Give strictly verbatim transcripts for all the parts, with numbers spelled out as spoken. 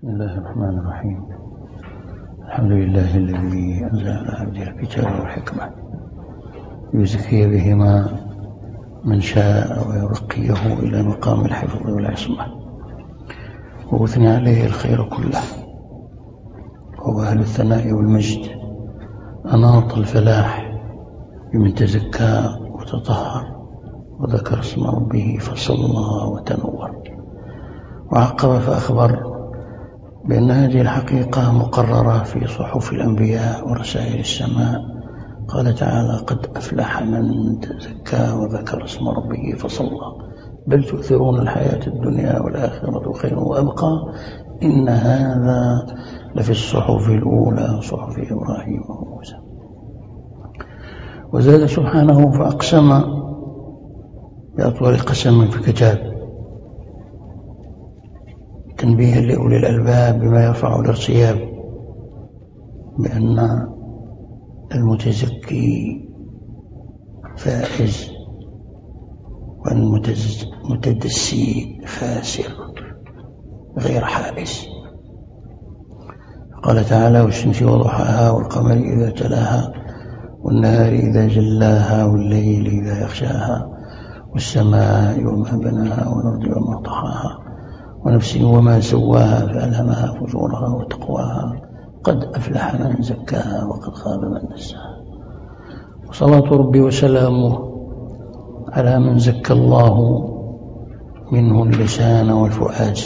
بسم الله الرحمن الرحيم. الحمد لله الذي أنزل على عبده الكتاب والحكمة يزكي بهما من شاء ويرقيه إلى مقام الحفظ والعصمة، وأثني عليه الخير كله، وهو أهل الثناء والمجد، أناط الفلاح بمن تزكى وتطهر وذكر اسم ربه فصلى وتنور، وعقب فأخبر بأن هذه الحقيقة مقررة في صحف الأنبياء ورسائل السماء. قال تعالى: قد أفلح من تزكى وذكر اسم ربه فصلى، بل تؤثرون الحياة الدنيا والآخرة خير وأبقى، إن هذا لفي الصحف الأولى صحف إبراهيم وموسى. وزاد سبحانه فأقسم بأطول قسم في كتاب، تنبيها لأولي الألباب بما يرفع الارتياب، بأن المتزكي فائز وأن المتدسي خاسر غير حائز. قال تعالى: والشمس وضحاها والقمر إذا تلاها والنهار إذا جلاها والليل إذا يغشاها والسماء وما بناها والأرض وما طحاها ونفس وما سواها فألهمها فجورها وتقواها، قد أفلح من زكاها وقد خاب من دساها. وصلاة ربي وسلامه على من زكى الله منه اللسان والفؤاد،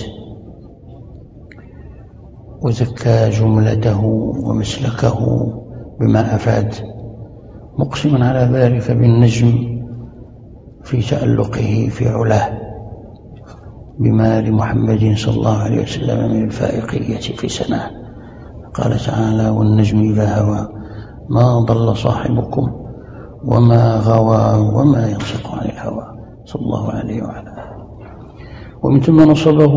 وزكى جملته ومسلكه بما أفاد، مقسما على ذلك بالنجم في تألقه في علاه، بما لمحمد صلى الله عليه وسلم من الفائقية في سناه. قال تعالى: والنجم إذا هوى ما ضل صاحبكم وما غوى وما ينطق عن الهوى، صلى الله عليه وعلى آله. ومن ثم نصبه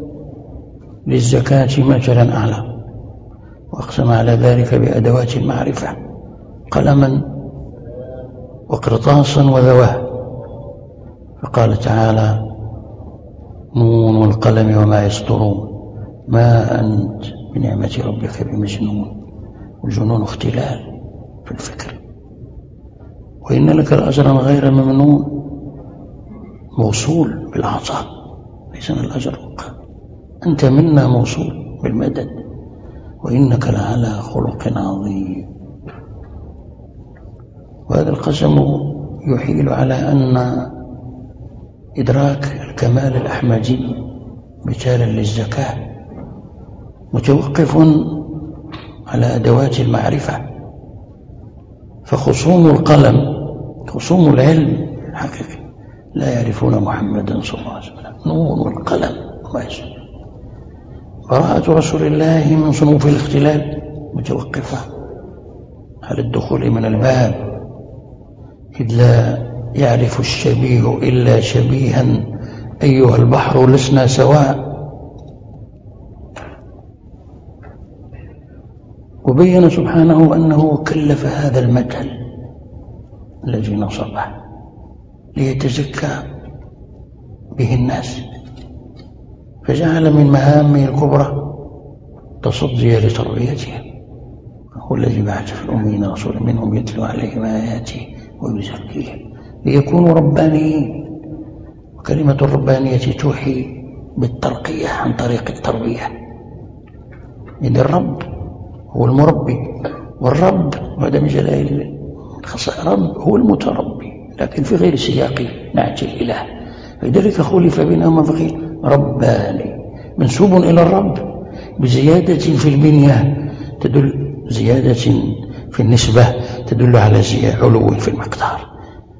للزكاة مثلا أعلى، وأقسم على ذلك بأدوات المعرفة: قلما وقرطاسا وذواه. فقال تعالى: نون والقلم وما يسطرون، ما أنت بنعمة ربك بمجنون. والجنون اختلال في الفكر. وإن لك الأجر غير ممنون، موصول بالعطاء ليس الأجر، أنت منا موصول بالمدد، وإنك لعلى خلق عظيم. وهذا القسم يحيل على أن إدراك الكمال الأحمدي مثالا للزكاة متوقف على أدوات المعرفة. فخصوم القلم، خصوم العلم الحقيقي، لا يعرفون محمدا صلى الله عليه وسلم. نون والقلم وما يسمى. براءة رسول الله من صنوف الاختلال متوقفة على الدخول من الباب، إذ لا يعرف الشبيه إلا شبيها، أيها البحر لسنا سواء. وبين سبحانه أنه كلف هذا المثل الذي نصبه ليتزكى به الناس، فجعل من مهامه الكبرى تصدي لتربيتهم. هو الذي بعث في الأمين رسولا منهم يتلو عليهم آياته ويزكيهم ليكونوا ربانيين. وكلمة الربانية توحي بالترقية عن طريق التربية. إذن الرب هو المربي، والرب وهذا من جلائل الخصائص، رب هو المتربي لكن في غير سياق نعت الإله، فلذلك خلف بينهما فقيل رباني منسوب إلى الرب بزيادة في البنية تدل، زيادة في النسبة تدل على زيادة علو في المقدار،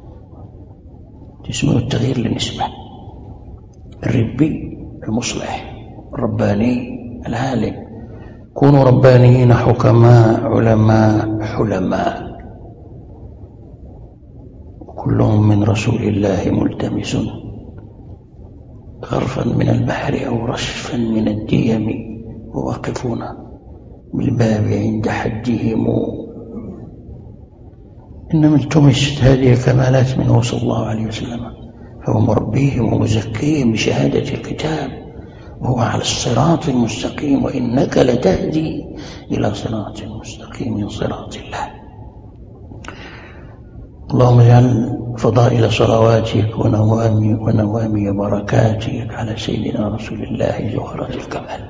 اسمه التغيير للنسبة. الربي المصلح، الرباني العالم. كونوا ربانيين حكماء علماء حلماء، كلهم من رسول الله ملتمس، غرفا من البحر أو رشفا من الديم، وواقفون بالباب عند حدهم. إنما التمست هذه الكمالات منه صلى الله عليه وسلم، فهو مربيهم ومزكيهم بشهادة الكتاب وهو على الصراط المستقيم، وإنك لتهدي إلى صراط مستقيم من صراط الله. اللهم اجعل فضائل صلواتك ونوامي ونوامي بركاتك على سيدنا رسول الله جوهرة الكمال،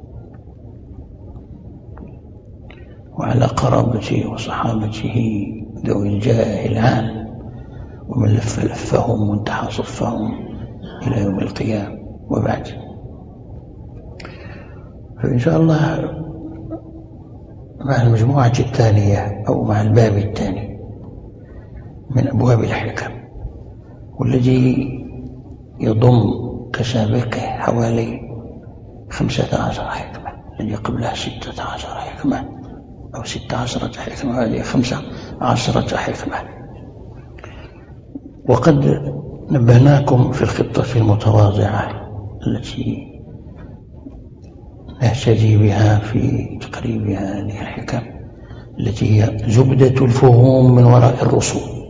وعلى قرابته وصحابته ذوي الجاه العام، ومن لف لفهم وانتحى صفهم إلى يوم القيامة. وبعد، فإن شاء الله مع المجموعة الثانية أو مع الباب الثاني من أبواب الحكم، والذي يضم كسابقه حوالي خمسة عشر حكمة، الذي قبلها ستة عشر حكمة أو ستة عشرة حكمة، هذه خمسة عشرة حكمة. وقد نبهناكم في الخطة المتواضعة التي نهتدي بها في تقريب هذه الحكم، التي هي زبدة الفهوم من وراء الرسوم.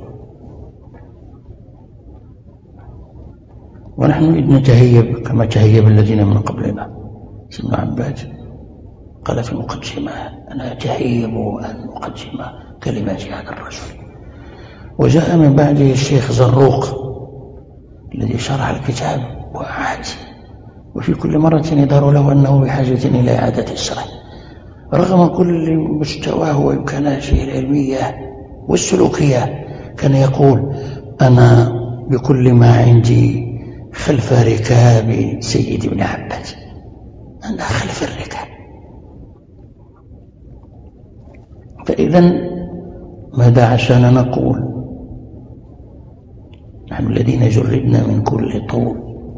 ونحن إذ نتهيب كما تهيب الذين من قبلنا. سيدنا عباد قال في مقدمة: أنا أتهيب أن أقدم كلمات هذا الرجل. وجاء من بعده الشيخ زروق الذي شرح الكتاب وأعاد، وفي كل مرة يظهر له أنه بحاجة إلى إعادة الشرح رغم كل مستواه وإمكاناته العلمية والسلوكية. كان يقول: أنا بكل ما عندي خلف ركاب سيد ابن عباس، أنا خلف الركاب. فإذا ماذا عشان نقول؟ نحن الذين جردنا من كل طول،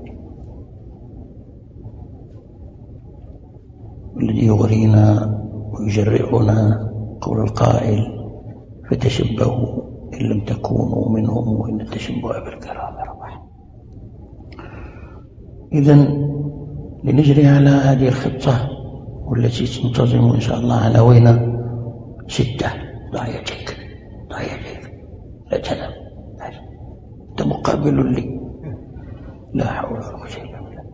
والذي يغرينا ويجرئنا قول القائل: فتشبهوا إن لم تكونوا منهم وإن التشبه بالكرام ربح. إذن لنجري على هذه الخطة والتي تنتظم إن شاء الله عناوين ستة: ضع يديك، ضع يديك، لا تنام، أنت مقابل لي، لا حول ولا قوة إلا بالله.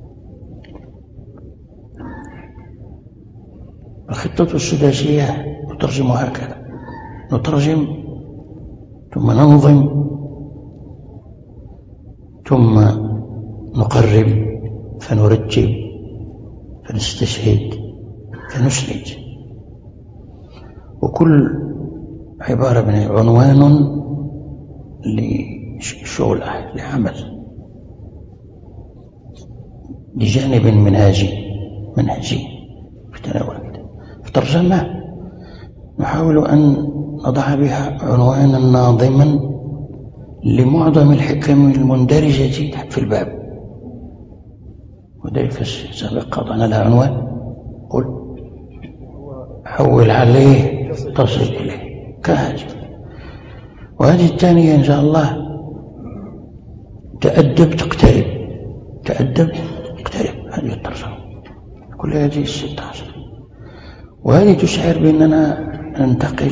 الخطة السداسية نترجم هكذا: نترجم ثم ننظم ثم نقرب فنرتب فنستشهد فنسند. وكل عبارة من عنوان لشغل لعمل لجانب منهجي منهجي في تناول. في ترجمة نحاول أن نضع بها عنوانا ناظما لمعظم الحكم المندرجة في الباب، وذلك سابقا وضعنا لها عنوان: قل حول عليه تصل إليه كهذه. وهذه الثانية إن شاء الله: تأدب تقترب، تأدب تقترب. هذه الترجمة كل هذه الستة عشر، وهذه تشعر بأننا ننتقل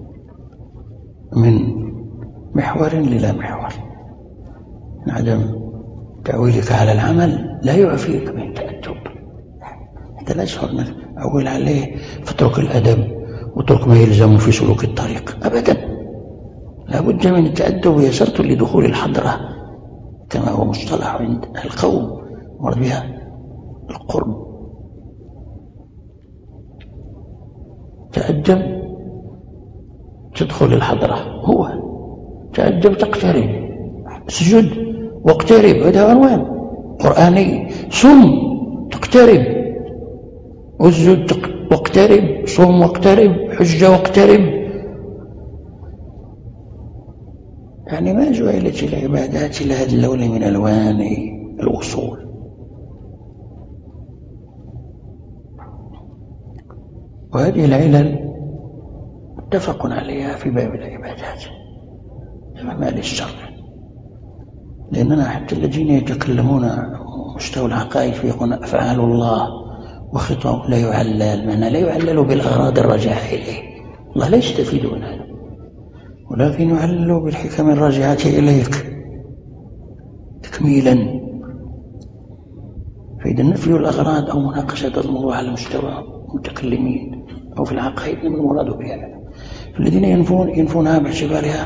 من محور إلى محور. عدم تعويلك على العمل لا يعفيك من تأدب. أنت لا تشعر أنك أول عليه فاترك الأدب واترك ما يلزم في سلوك الطريق، أبدا. لا بد من التأدب، وهي شرط لدخول الحضرة كما هو مصطلح عند القوم مرد بها القرب. تأدب تدخل الحضرة، هو تأدب تقترب، اسجد واقترب، هذا عنوان قرآني. صم تقترب، اسجد واقترب، صم واقترب، حج واقترب. يعني ما جعلت العبادات إلى هذا اللون من ألوان الوصول. وهذه العلل متفق عليها في باب العبادات أعمال الشرع، لأننا حتى الذين يتكلمون مستوى العقائد فيقولون أفعال الله وخطاب لا يعلل، معنى لا يعلل بالأغراض الراجعة إليه، الله لا يستفيد من هذا، ولكن يعلل بالحكم الراجعة إليك تكميلا. فإذا نفي الأغراض أو مناقشة الموضوع على مستوى المتكلمين أو في العقائد من المراد بها. فالذين ينفون ينفونها باعتبارها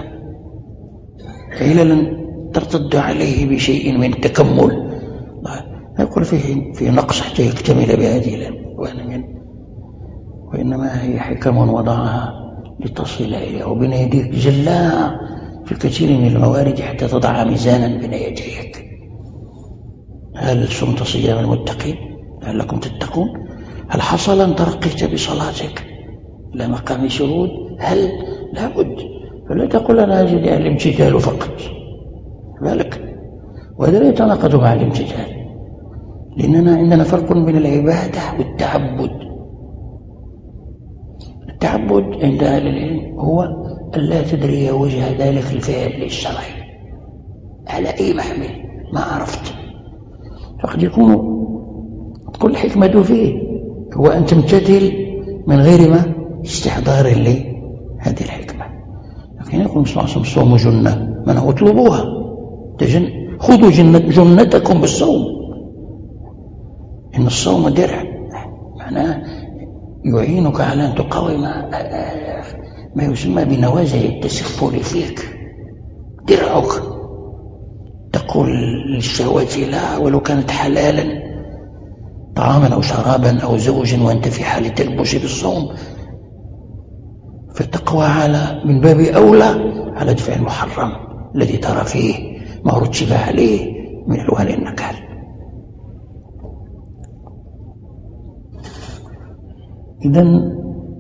عللا ترتد عليه بشيء من التكمل، يقول فيه في نقص حتى يكتمل بهذه الألوان، وإنما هي حكم وضعها لتصل إليها وبين يديك جلاها في الكثير من الموارد حتى تضع ميزانا بين يديك. هل صمت صيام المتقين لعلكم تتقون؟ هل حصل أن ترقيت بصلاتك إلى مقام شهود؟ هل؟ لابد. فلا تقول أنا أجد الامتثال فقط، بالك، وهذا لا يتناقض مع الامتثال، لأننا عندنا فرق بين العبادة والتعبد. التعبد عند أهل العلم هو أن لا تدري وجه ذلك الفعل الشرعي على أي محمل ما عرفت، فقد يكون تكون الحكمة فيه هو أن تمتثل من غير ما استحضار لهذه الحكمة. لكن يقول صلى الله عليه وسلم الصوم جنة، من اطلبوها تجن خذوا جنة جنتكم بالصوم. إن الصوم درع، معناه يعينك على أن تقاوم ما يسمى بنوازل التسفل فيك، درعك. تقول للشهوات لا ولو كانت حلالا، طعاما أو شرابا أو زوجا وأنت في حال التلبس بالصوم، فالتقوى على من باب أولى على دفع المحرم الذي ترى فيه ما رتب عليه من ألوان النكال. إذن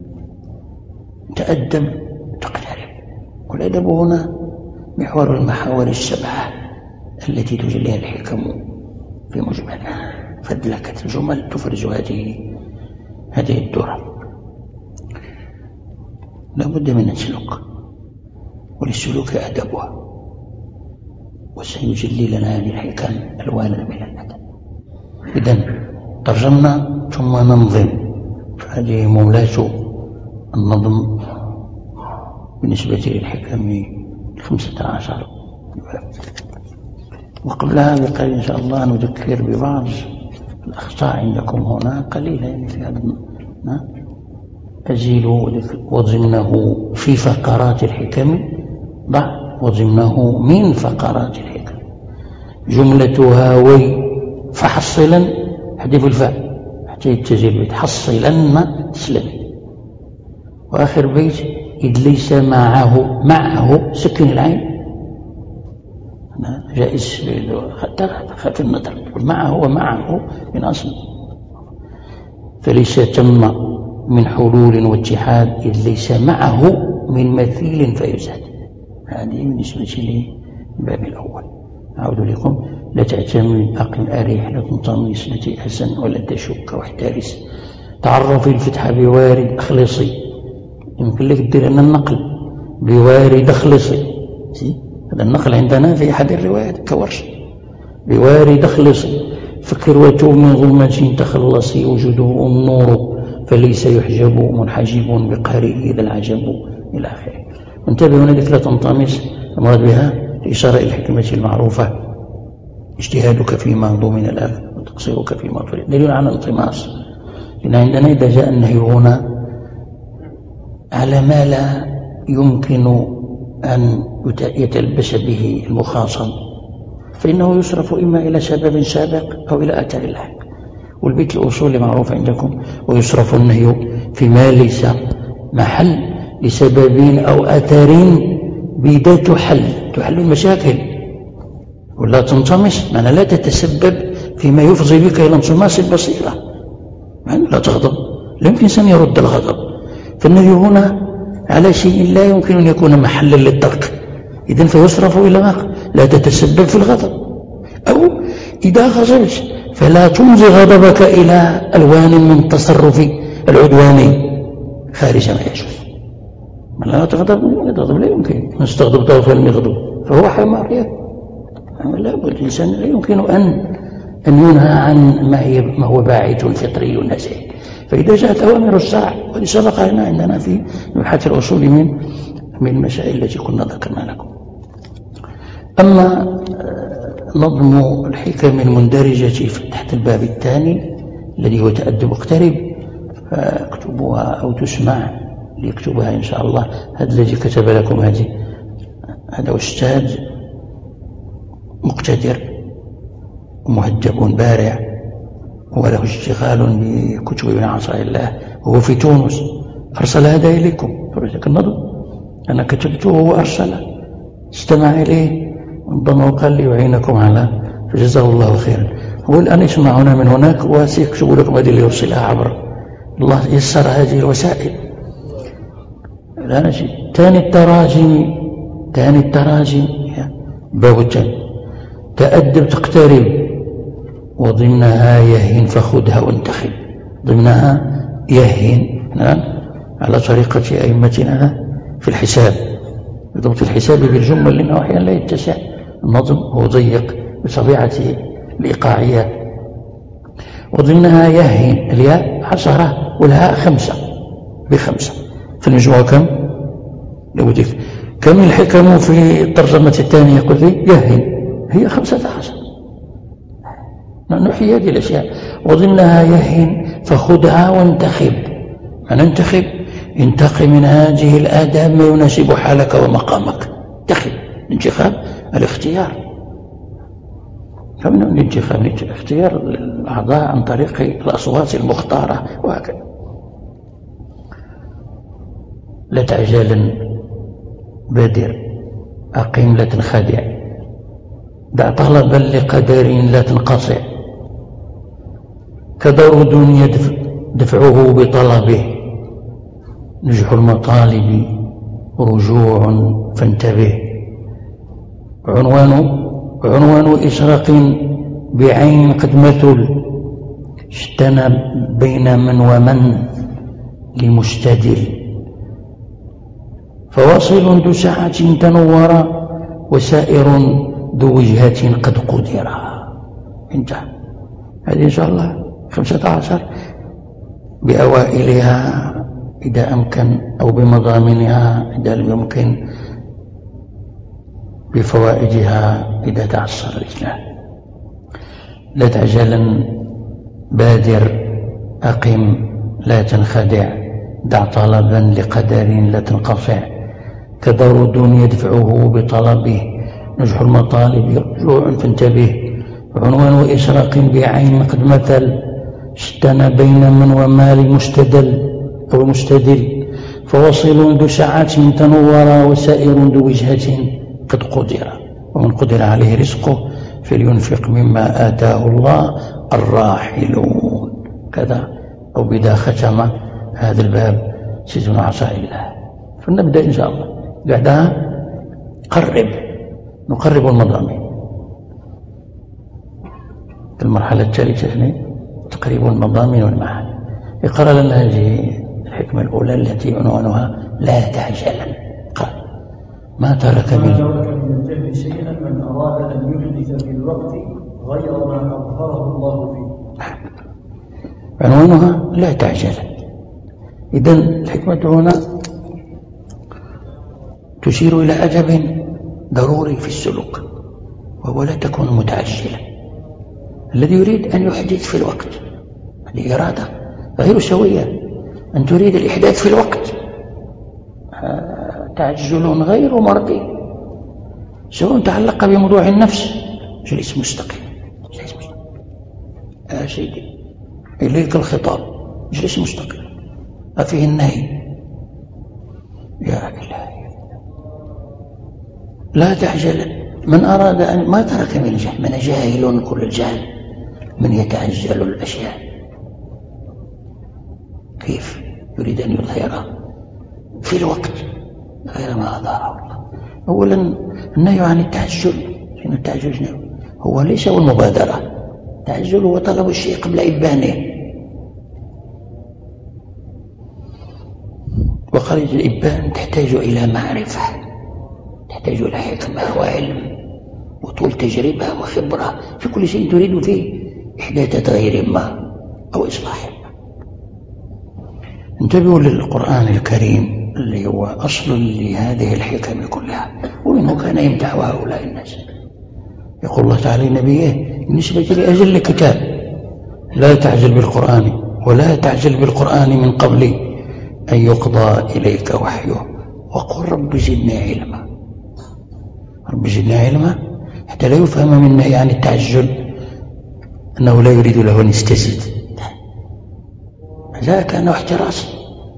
تأدب تقترب، والأدب هنا محور المحاور السبعة التي تجليها الحكم في مجملها، فدلكت الجمل تفرز هذه هذه الدرر. لا بد من السلوك، وللسلوك أدبها، وسيجلي لنا هذه الحكم ألوانا من الأدب. إذن ترجمنا ثم ننظم، فهذه مولاة النظم بالنسبة للحكم الخمسة عشر. وقبلها بقليل إن شاء الله نذكر ببعض الأخطاء عندكم هنا قليلة، يعني في هذا أزيل وضمنه في فقرات الحكم، ضع وضمنه من فقرات الحكم. جملتها وي فحصلا حذف الفاء حتى يتزل البيت، حصلا تسلمي. وآخر بيت إذ ليس معه معه سكن العين، جائز حتى خاف النظر معه ومعه من أصل. فليس تم من حلول واتحاد إذ ليس معه من مثيل فيزاد. هذه بالنسبة لي الباب الأول. أعود لكم: لا تعتمد أقم أريح، لا تنطمس، لا تيأسن ولا تشك واحترس. تعرفي الفتحة بوارد أخلصي، يمكن لك تدير أن النقل بوارد أخلصي، هذا النقل عندنا في أحد الروايات كورش، بوارد أخلصي. فكر وتوب من ظلمة تخلصي، وجوده النور فليس يحجب منحجب بقارئه ذا العجب إلى آخره. وانتبهوا هنا لا تنطمس، المراد بها إشارة إلى الحكمة المعروفة: اجتهادك فيما ضمن الأخ وتقصيرك فيما فرض. دليل على الانطماس، لأن عندنا إذا جاء النهي هنا على ما لا يمكن أن يتلبس به المخاصم، فإنه يصرف إما إلى سبب سابق أو إلى أثر لاحق. والبيت الأصول معروف عندكم: ويصرف النهي فيما ليس محل لسبب أو أثر بذا تحل تحل المشاكل، ولا تنطمس معنى لا تتسبب فيما يفضي بك إلى انطماس البصيرة، معنى لا تغضب، لا يمكن أن يرد الغضب. فالنهي هنا على شيء لا يمكن أن يكون محلا للترك، إذن فيصرف إلى ما لا تتسبب في الغضب. أو إذا غضبت فلا تمضي غضبك إلى ألوان من تصرف العدواني خارج ما يجوز. من لا تغضب يغضب، لا يمكن من استغضب طرفا يغضب فهو حمار. لا بد الإنسان لا يمكن أن أن ينهى عن ما هو باعث فطري نزيه. فإذا جاءت أوامر الشرع، وهذه سبق لنا عندنا في مبحث الأصول من من المسائل التي كنا ذكرنا لكم. أما نظم الحكم المندرجة تحت الباب الثاني الذي هو تأدب اقترب، فاكتبوها أو تسمع ليكتبها إن شاء الله. هذا الذي كتب لكم هذه هذا أستاذ مقتدر ومهذب بارع وله اشتغال بكتب ابن عطاء الله وهو في تونس، أرسل هذا إليكم فرجك النظم، أنا كتبته وهو أرسل، استمع إليه وانضم وقال لي يعينكم على، فجزاه الله خيرا. هو الآن يسمعنا من هناك وسيكتب لكم هذه اللي يرسلها عبر الله، يسر هذه الوسائل. لا نجي ثاني التراجم، ثاني التراجم باب الثاني تأدب تقترب وضمنها يهين فخذها وانتخب، ضمنها يهين على طريقة أئمتنا في الحساب، ضبط الحساب بالجمل لأنه أحيانا لا يتسع النظم، هو ضيق بطبيعته الإيقاعية. وضمنها يهين الياء عشرة والهاء خمسة بخمسة، في المجموع كم؟ لو بدك كم الحكم في الترجمة الثانية قلت لي يهين هي خمسة عشر، نحيي هذه الأشياء. وضمنها يهين فخذها وانتخب، أن انتخب انتقي من هذه الآداب ما يناسب حالك ومقامك. انتخب، الانتخاب الاختيار، فمن الانتخاب اختيار الأعضاء عن طريق الأصوات المختارة وهكذا. لا تعجل بادر أقيم لا تنخدع، دع طلبا لقدر لا تنقطع، كدرود دفعه بطلبه، نجح المطالب رجوع فانتبه. عنوان عنوان إشراق بعين قد مثل، اشتنى بين من ومن لمستدل، فواصل ذو سعة تنور وسائر ذو وجهة قد قدر. انتهى. هذه إن شاء الله خمسة عشر بأوائلها إذا أمكن أو بمضامنها إذا لم يمكن، بفوائدها إذا تعسر الإجلال. لا تعجلا بادر أقم لا تنخدع، دع طلبا لقدر لا تنقطع، كدرود يدفعه بطلبه، نجح المطالب رجوع فانتبه. عنوان إشراق بعين قد مثل، اشتنى بين من ومال مستدل أو مستدل، فواصل ذو سعة تنور وسائر ذو وجهة قد قدر. ومن قدر عليه رزقه فلينفق مما آتاه الله الراحلون. كذا أو بذا ختم هذا الباب سيدنا عطاء الله. فلنبدأ إن شاء الله. بعدها قرب، نقرب المضامين. المرحلة الثالثة تقريب المضامين والمعاني. اقرأ لنا هذه الحكمة الأولى التي عنوانها لا تعجلا. قال ما ترك من الجهل شيئا من أراد أن يحدث في الوقت غير ما أظهره الله فيه. عنوانها لا تعجلا. إذن الحكمة هنا تشير إلى أدب ضروري في السلوك، وهو لا تكون متعجلا. الذي يريد أن يحدث في الوقت هذه إرادة غير سوية، أن تريد الإحداث في الوقت تعجل غير مرضي، سواء تعلق بموضوع النفس. جلس مستقيم، جلس مستقيم يا سيدي إليك الخطاب، جلس مستقيم. أفيه النهي يا إلهي. لا تعجل. من أراد أن ما ترك من الجهل، من جاهل كل الجهل من يتعجل الأشياء. كيف يريد أن يظهرها في الوقت غير ما أظهره الله؟ أولا النهي عن التعجل، لأن التعجل هو ليس هو المبادرة. التعجل هو طلب الشيء قبل إبانه، وخارج الإبان تحتاج إلى معرفة، تحتاج إلى حكمة وعلم وطول تجربة وخبرة في كل شيء تريد فيه إحداث تغيير ما أو إصلاح ما. انتبهوا للقرآن الكريم اللي هو أصل لهذه الحكم كلها، ومنه كان يمدح هؤلاء الناس. يقول الله تعالى لنبيه بالنسبة لأجل كتاب لا تعجل بالقرآن ولا تعجل بالقرآن من قبل أن يقضى إليك وحيه وقل رب زدني علما. رب زدني علما حتى لا يفهم من النهي عن التعجل أنه لا يريد له أن يستزيد، هذا كان احتراس.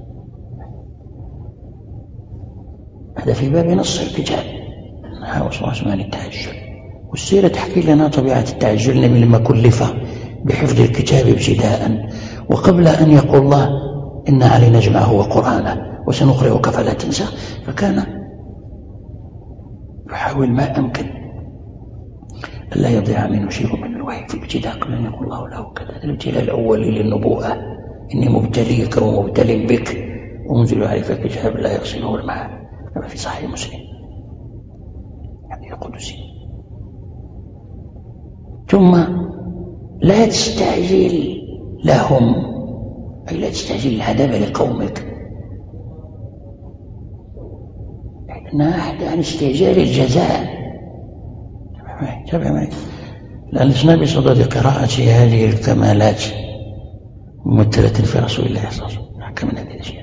هذا في باب نص الكتاب هذا اسمه التعجل. والسيرة تحكي لنا طبيعة التعجل. النبي لما كلف بحفظ الكتاب ابتداء وقبل أن يقول الله إن علينا جمعه وقرآنه وسنقرئك فلا تنسى، فكان يحاول ما أمكن ألا يضيع منه شيء من الوحي في الابتداء قبل أن يقول الله له كذا. الابتلاء الأول للنبوءة، إني مبتليك ومبتل بك وأنزل عليك الكتاب لا يغسله الماء، كما في صحيح مسلم يعني القدسي. ثم لا تستعجل لهم، أي لا تستعجل العذاب لقومك، نحن عن استعجال الجزاء. تابع معي، لأن النبي صلى الله قراءة هذه الكمالات ممثلة في رسول الله صلى الله عليه وسلم حكى من هذه الأشياء.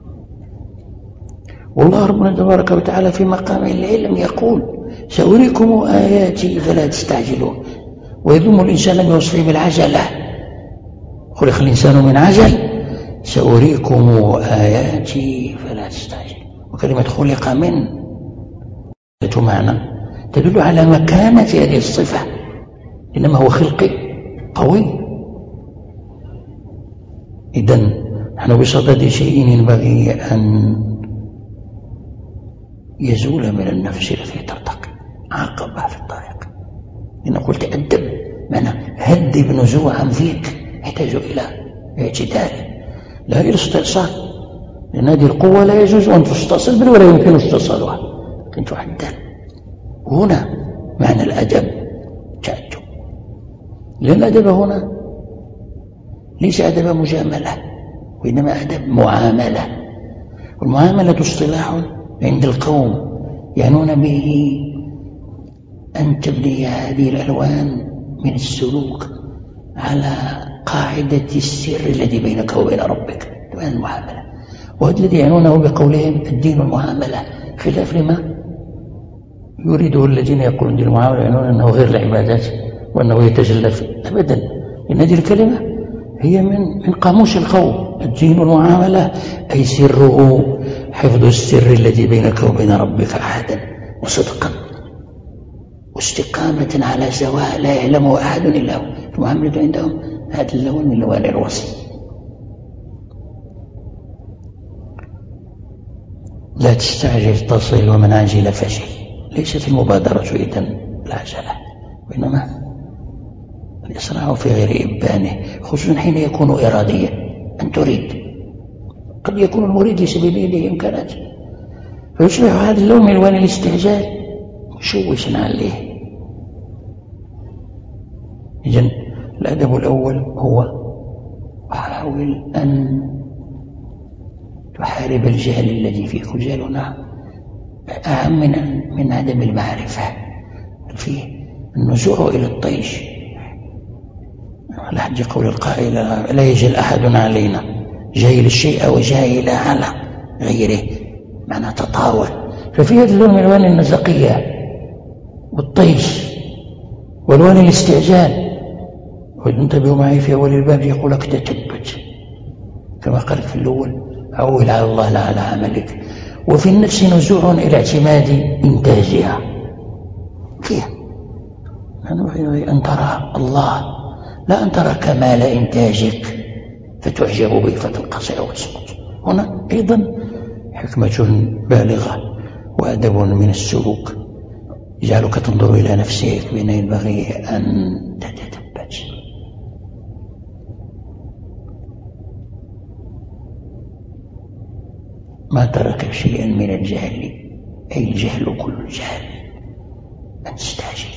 والله ربنا تبارك وتعالى في مقام العلم يقول سأريكم آياتي فلا تستعجلوا، ويذم الإنسان بوصفه بالعجلة، خلق الإنسان من عجل، سأريكم آياتي فلا تستعجلوا. وكلمة خلق من معنى تدل على مكانة هذه الصفة، إنما هو خلقي قوي. إذن نحن بصدد شيء ينبغي أن يزول من النفس التي ترتقي عقبة في الطريق. إن قلت أدب معنى هدب نزوعا فيك يحتاج إلى اعتدال لا إلى استئصال، لأن هذه القوة لا يجوز أن تستصل بل ولا يمكن استصالها، لكن تحدد. هنا معنى الأدب تأدب، لأن الأدب هنا ليس أدب مجاملة وإنما أدب معاملة. والمعاملة اصطلاح عند القوم يعنون به أن تبني هذه الألوان من السلوك على قاعدة السر الذي بينك وبين ربك، هذه المعاملة. وهذا الذي يعنونه بقولهم الدين المعاملة، خلاف لما يريده الذين يقولون دين المعاملة يعنون أنه غير العبادات وأنه يتجلى أبدا، إن هذه الكلمة هي من من قاموس القوم. الدين المعاملة أي سره حفظ السر الذي بينك وبين ربك عهدا وصدقا واستقامة على سواء لا يعلمه أحد إلا هو. المعاملة عندهم هذا اللون من لوان الوصل. لا تستعجل تصل ومن عجل فشل. ليست المبادرة إذن العجلة، وإنما الإسراع في غير إبانه، خصوصا حين يكون إراديا أن تريد. قد يكون المريد ليس بيده إمكانات فيصبح هذا اللون من ألوان الاستعجال مشوشا عليه. إذن الأدب الأول هو حاول أن تحارب الجهل الذي فيك. جهلنا أهم من من عدم المعرفة، فيه النزوع إلى الطيش. على حد قول القائل لا يجهل أحد علينا، جاهل الشيء وجاهل على غيره، معنى تطاول. ففي هذا اللون من ألوان النزقية والطيش والوان الاستعجال. وانتبهوا معي في أول الباب يقول لك تتبت كما قال في الأول عول على الله لا على عملك. وفي النفس نزوع إلى اعتماد إنتاجها فيها، يعني أن ترى الله لا أن ترى كمال إنتاجك فتعجب به فتنقصع وتسقط. هنا أيضا حكمة بالغة وأدب من السلوك يجعلك تنظر إلى نفسك بين ينبغي أن تتثبت. ما ترك شيئا من الجهل، أي الجهل كل الجهل، أن تستعجل.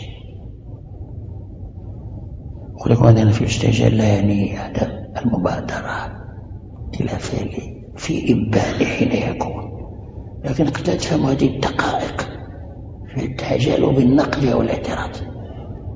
ولكن هذا في الاستعجال لا يعني عدم المبادرة إلى فعل في إبان حين يكون، لكن قد تفهم هذه الدقائق في التعجل بالنقد أو الاعتراض.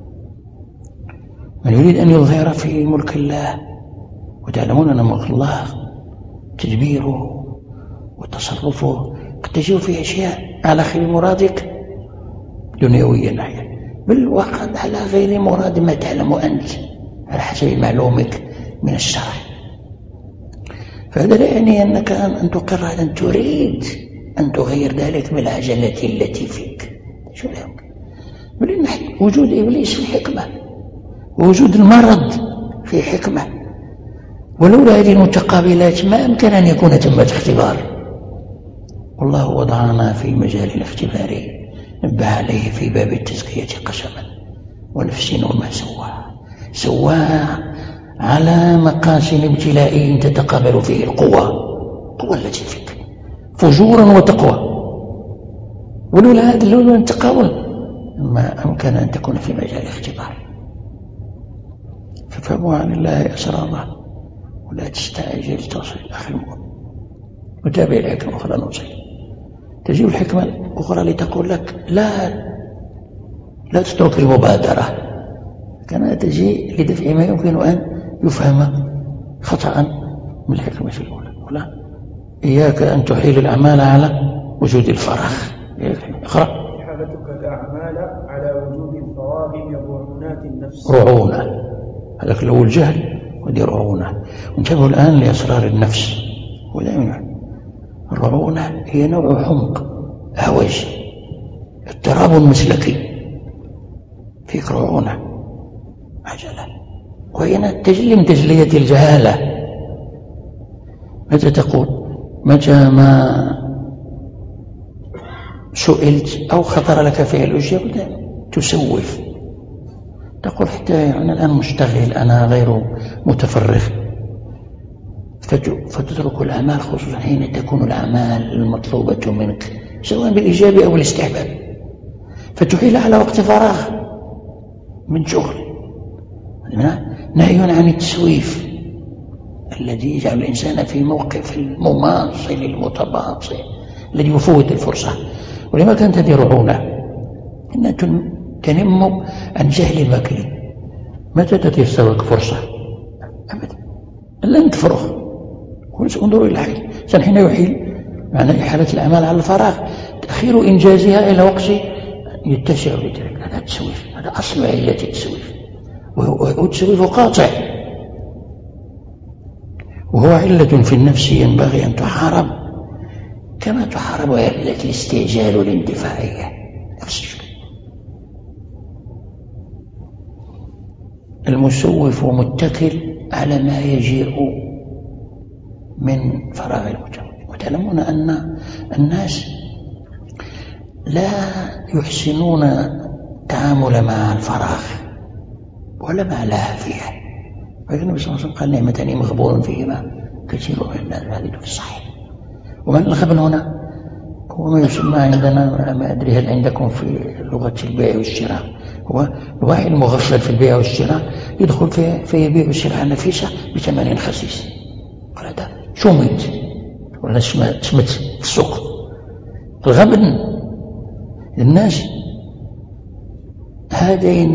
من يريد أن يظهر في ملك الله، وتعلمون أن ملك الله تدبيره وتصرفه قد تجيء في أشياء على خير مرادك دنيويا نحيا، بل وقد على غير مراد ما تعلم أنت على حسب معلومك من الشرع. فهذا لا يعني أنك أن تقر أن تريد أن تغير ذلك بالعجلة التي فيك، شو لا يمكن، بل إن وجود إبليس في حكمة، ووجود المرض في حكمة، ولولا هذه المتقابلات ما أمكن أن يكون ثمة اختبار. والله وضعنا في مجال الاختبار نبه عليه في باب التزكية قسما ونفس وما سواها سواها على مقاسم ابتلاء تتقابل فيه القوة القوة التي فيك فجورا وتقوى، ولولا هذا لولا التقابل ما أمكن أن تكون في مجال الاختبار. ففهموا عن الله أسراره ولا تستعجل تصل أخي المؤمن، وتابع الحكمة الأخرى نوصل. تجيب الحكمة الأخرى لتقول لك لا لا تترك المبادرة، كما تجي لدفع ما يمكن أن يفهم خطأ من الحكمة الأولى. ولا إياك أن تحيل الأعمال على وجود الفراغ. اقرأ. حالتك الأعمال على وجود الفراغ من رعونات النفس. رعونة، هذاك الأول جهل ودي رعونة. وانتبهوا الآن لأسرار النفس. ودائما الرعونة هي نوع حمق هوج اضطراب مسلكي، فيك رعونة عجلة، وهنا تجلي من تجلية الجهالة. متى تقول متى ما سئلت أو خطر لك فعل أشياء تسوف، تقول حتى أنا الآن مشتغل، أنا غير متفرغ، فتترك الأعمال خصوصا حين تكون الأعمال المطلوبة منك سواء بالإيجاب أو الاستحباب، فتحيل على وقت فراغ من شغل. نهي عن التسويف الذي يجعل الإنسان في موقف المماصل المتباطئ الذي يفوت الفرصة. ولما كانت هذه رعونة إنها تنم عن جهل الماكل. متى تتيسرك فرصة؟ أبدا، لن تفرغ. انظروا إلى الحيل إنسان حين يحيل معنى إحالة الأعمال على الفراغ تأخير إنجازها إلى وقت يتسع لذلك. هذا التسويف، هذا أصل علة التسويف، والتسويف قاطع، وهو علة في النفس ينبغي أن تحارب كما تحارب علة الاستعجال والاندفاعية، نفس الشيء. المسوف متكل على ما يجيء من فراغ المجتمع. وتعلمون أن الناس لا يحسنون التعامل مع الفراغ ولا مع لها فيها. فالنبي صلى الله عليه وسلم قال نعمتان مغبون فيهما كثير من الناس، هذه في الصحيح. ومن الغبن هنا هو ما يسمى عندنا، ما أدري هل عندكم في لغة البيع والشراء، هو الواحد المغفل في البيع والشراء يدخل في في يبيع سلعة نفيسة بثمن خسيس، قال هذا شمت ولا شمت شمت في السوق. الغبن الناس هذين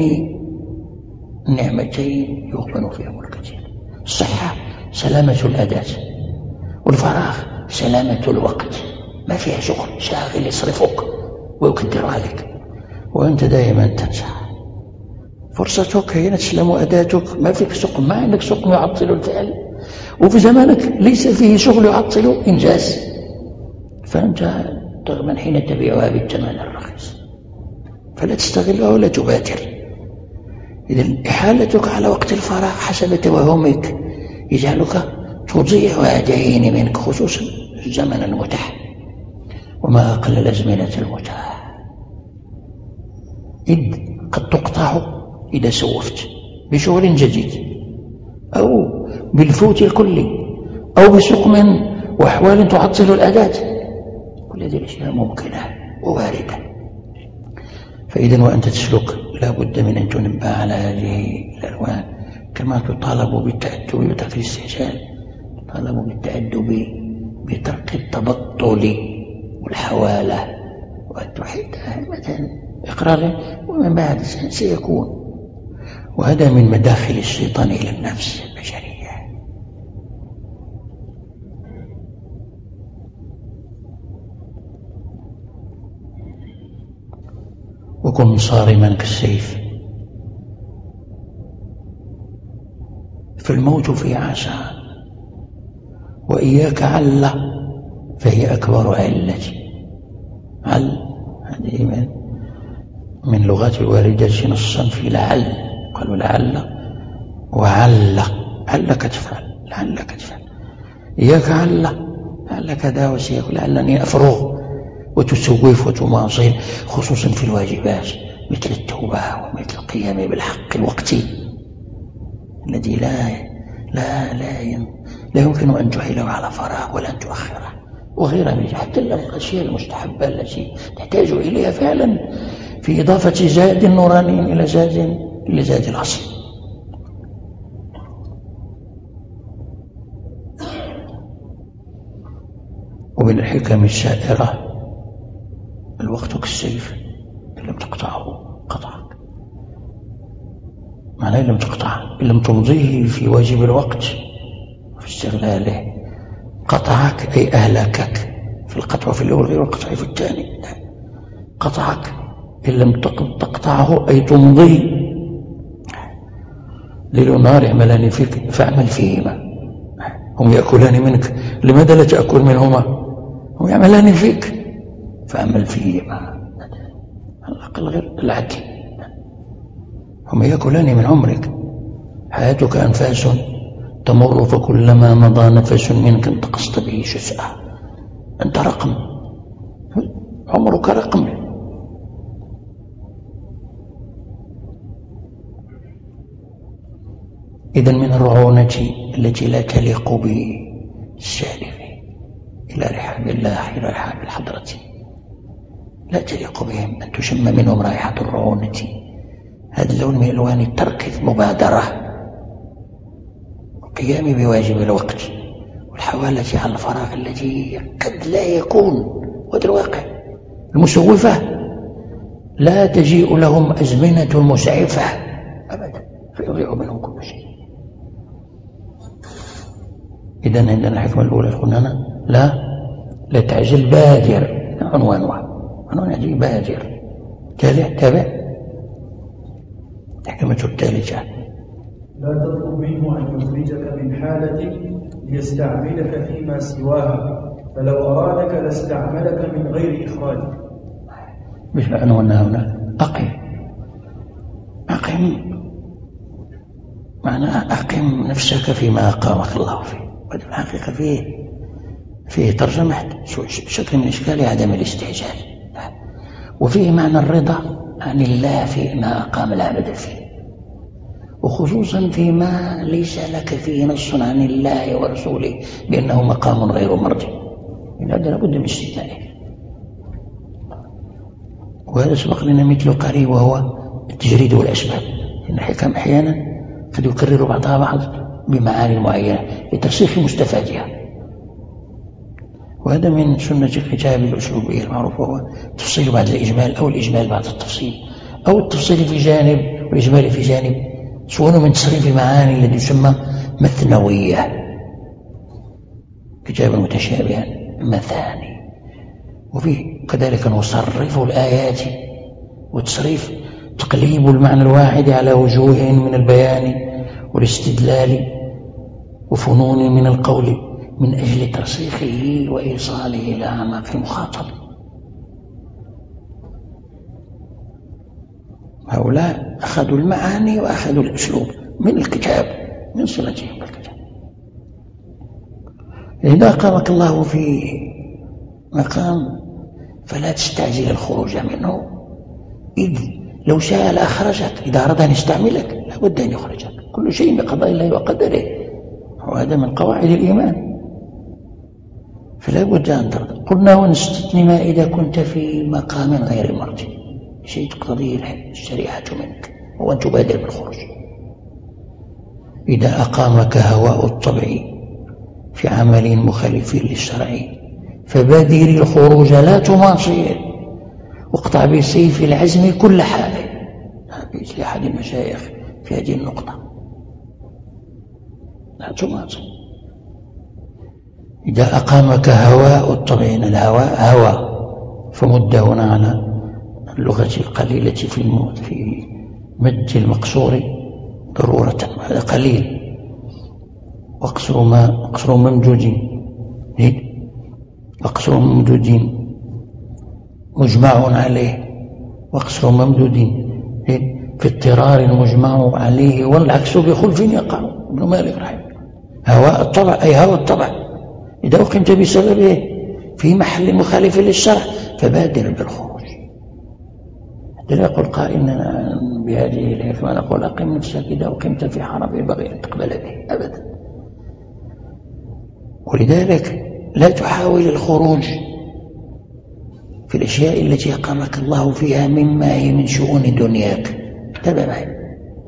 النعمتين يغبن فيهم الكثير. الصحة سلامة الأداة، والفراغ سلامة الوقت، ما فيها شغل شاغل يصرفك ويكدر عليك وأنت دائما تنسى. فرصتك حين تسلم أداتك، ما فيك سوق، ما عندك سوق يعطل الفعل، وفي زمانك ليس فيه شغل يعطل إنجاز، فأنت تغمن حين تبيعها بالثمن الرخيص، فلا تستغلها ولا تبادر. إذن إحالتك على وقت الفراغ حسب توهمك يجعلك تضيع هذين منك، خصوصا الزمن المتاح، وما أقل الأزمنة المتاح، إذ قد تقطع إذا سوفت بشغل جديد أو بالفوت الكلي أو بسقم وأحوال تعطل الأداة. كل هذه الأشياء ممكنة وواردة. فإذا وأنت تسلك لا بد من أن تنبه على هذه الألوان، كما تطالب بالتأدب وترك الاستعجال، تطالب بالتأدب بترك التبطل والحوالة، وأن تحيد مثلا إقرار ومن بعد سيكون. وهذا من مداخل الشيطان إلى النفس البشرية. وكن صارما كالسيف فالموت في عسى، وإياك عل فهي أكبر علة. عل هذه من, من لغات الواردة نصا في لعل، قالوا لعل وعل، علك تفعل، لعلك تفعل، إياك عل، لعل كذا وسيك، لعلني أفرغ، وتسوف وتماصل خصوصا في الواجبات مثل التوبة ومثل القيام بالحق الوقتي الذي لا لا لا لا يمكن أن تحيله على فراغ ولا أن تؤخره وغيرها من حتى الأشياء المستحبة التي تحتاج إليها فعلا في إضافة زاد نوراني إلى زاد إلى زاد الأصل. ومن الحكم الشائرة الوقت كالسيف إن لم تقطعه قطعك، معناه إن لم تقطعه، إن لم تمضيه في واجب الوقت في استغلاله قطعك، أي أهلكك في القطع في الأول غير القطع في الثاني. قطعك إن لم تقطعه أي تمضي. ليل ونهار يعملان فيك فاعمل فيهما، هم يأكلان منك لماذا لا تأكل منهما؟ هم يعملان فيك فاعمل فيهما، الأقل غير العدل. هم يأكلان من عمرك، حياتك أنفاس تمر فكلما مضى نفس منك انتقصت به شسعة، أنت رقم، عمرك رقم. إذن من الرعونة التي لا تليق بالسالف إلى رحاب الله، إلى رحاب الحضرة، لا تليق بهم أن تشم منهم رائحة الرعونة. هذا اللون من ألوان الترك، المبادرة، القيام بواجب الوقت، والحوالة على الفراغ الذي قد لا يكون. وهذا الواقع. المسوفة لا تجيء لهم أزمنة مسعفة أبدا فيضيع منهم كل شيء. إذن عندنا الحكمة الأولى قلنا لا لا تعجل، بادر، عنوانها عنوان هذه بادر. تابع تابع الحكمة الثالثة لا تطلب منه أن يخرجك من حالة ليستعملك فيما سواها، فلو أرادك لاستعملك من غير إخراجك. مش عنوانها هنا أقم. أقم معنى أقم نفسك فيما أقامك الله فيه. وهذا الحقيقة فيه فيه ترجمة شكل من إشكال عدم الاستعجال، وفيه معنى الرضا عن الله فيما أقام العبد فيه، وخصوصا فيما ليس لك فيه نص عن الله ورسوله بأنه مقام غير مرضي، من هذا لابد من استثنائه. وهذا سبق لنا مثل قريب وهو التجريد والأسباب، إن الحكم أحيانا قد يكرر بعضها بعض بمعاني معينة لترسيخ مستفادها. وهذا من سنة الكتاب الأسلوبية المعروفة، هو التفصيل بعد الإجمال أو الإجمال بعد التفصيل، أو التفصيل في جانب والإجمال في جانب، سواء من تصريف المعاني الذي يسمى مثنوية، كتابا متشابها مثاني. وفيه كذلك نصرف الآيات، وتصريف تقليب المعنى الواحد على وجوه من البيان والاستدلال وفنون من القول من أجل ترسيخه وإيصاله إلى أعماق المخاطب. هؤلاء أخذوا المعاني وأخذوا الأسلوب من الكتاب، من صلتهم بالكتاب. إذا أقامك الله في مقام فلا تستعجل الخروج منه، إذ لو شاء لأخرجك، إذا أراد أن يستعملك لابد أن يخرجك، كل شيء بقضاء الله وقدره، وهذا من قواعد الإيمان، فلا بد أن ترضى. قلنا ونستثني ما إذا كنت في مقام غير مرجع، شيء تقتضيه الشريعة منك، هو أن تبادر بالخروج. إذا أقامك هواء الطبع في عمل مخالف للشرع فبادر الخروج لا تماصل، واقطع بسيف العزم كل حال. مثل أحد المشايخ في هذه النقطة. لا تماطل. إذا أقامك هواء الطبع، الهواء هوى، فمد هنا على اللغة القليلة في في مد المقصور ضرورة، هذا قليل. واقصر ما اقصر ممدودين، واقصر ممدودين مجمع عليه، واقصر ممدودين في اضطرار مجمع عليه، والعكس بخلف يقع. ابن مالك رحمه. هواء الطبع أي هواء الطبع، إذا أقمت بسببه في محل مخالف للشرع فبادر بالخروج. لا يقول قائل بهذه الحكمة نقول أقم نفسك إذا أقمت في حرم ينبغي أن تقبل به أبدا. ولذلك لا تحاول الخروج في الأشياء التي أقامك الله فيها مما هي من شؤون دنياك. تابع معي.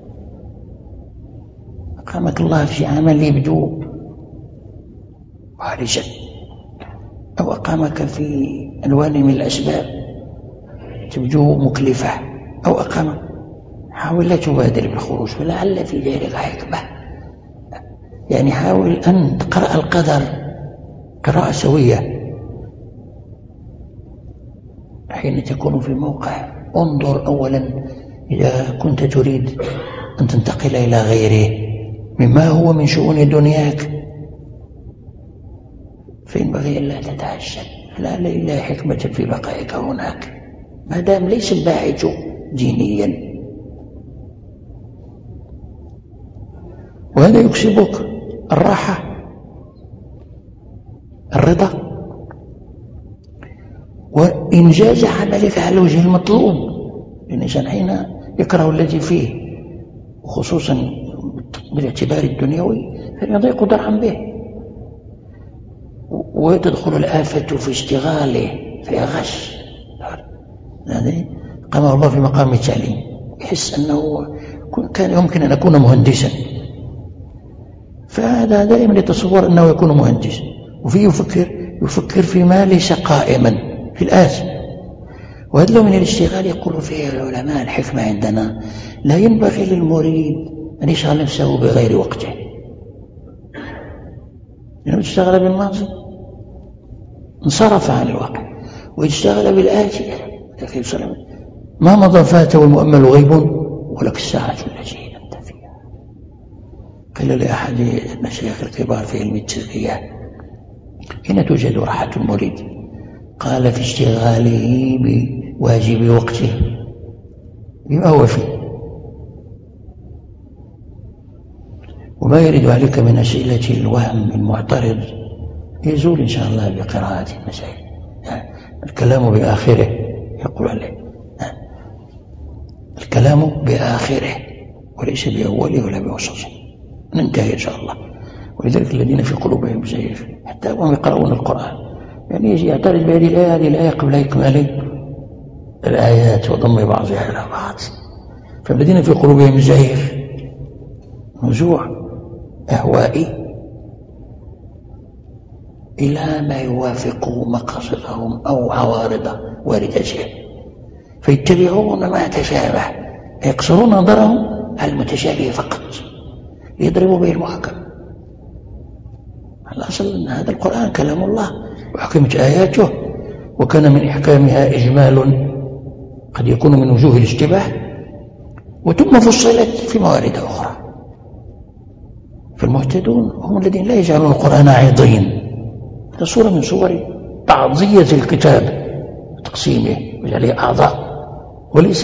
أقامك الله في عمل يبدو خارجا، أو أقامك في ألوان من الأسباب تبدو مكلفة، أو أقامك، حاول لا تبادر بالخروج، فلعل في ذلك حكمة. يعني حاول أن تقرأ القدر قراءة سوية حين تكون في الموقع. انظر أولا إذا كنت تريد أن تنتقل إلى غيره مما هو من شؤون دنياك فينبغي ألا تتعجل، لا لا حكمة في بقائك هناك ما دام ليس الباحث دينيا. وهذا يكسبك الراحة، الرضا، وإنجاز عملك على الوجه المطلوب. الإنسان حين يكره الذي فيه، وخصوصا بالاعتبار الدنيوي، فيضيق درعا به، وتدخل الآفة في اشتغاله فيغش. قام الله في مقام التعليم، يحس أنه كان يمكن أن يكون مهندسا، فهذا دائما يتصور أنه يكون مهندس، وفيه يفكر يفكر فيما ليس قائما في الآتي. وهذا من الاشتغال يقول فيه العلماء الحكمة عندنا لا ينبغي للمريد أن يشغل نفسه بغير وقته. لأنه اشتغل بالماضي انصرف عن الواقع، واشتغل بالآتي ما مضى فاته والمؤمل غيب ولك الساعة التي أنت فيها. قيل لأحد المشايخ الكبار في علم التزكية حين توجد راحة المريد؟ قال في اشتغاله بواجب وقته بما هو فيه. وما يرد عليك من أسئلة الوهم المعترض يزول إن شاء الله بقراءة المسائل. الكلام بآخره يقول عليه، الكلام بآخره وليس بأوله ولا بوسطه. ننتهي إن شاء الله. ولذلك الذين في قلوبهم زيغ حتى وهم يقرؤون القرآن يعني يجي يعترض بهذه الآية هذه الآية قبل إكمال الآيات وضم بعضها إلى بعض. فالذين في قلوبهم زيغ نزوع أهوائي إلى ما يوافق مقاصدهم أو عوارض واردتهم، فيتبعون ما تشابه، يقصرون نظرهم على المتشابه فقط ليضربوا به المحكم. الأصل أن هذا القرآن كلام الله وحكمت آياته، وكان من إحكامها إجمال قد يكون من وجوه الاشتباه، وثم فصلت في موارد أخرى. فالمهتدون هم الذين لا يجعلون القرآن عضين. هذا صورة من صور تعضية الكتاب وتقسيمه وجعله أعضاء، وليس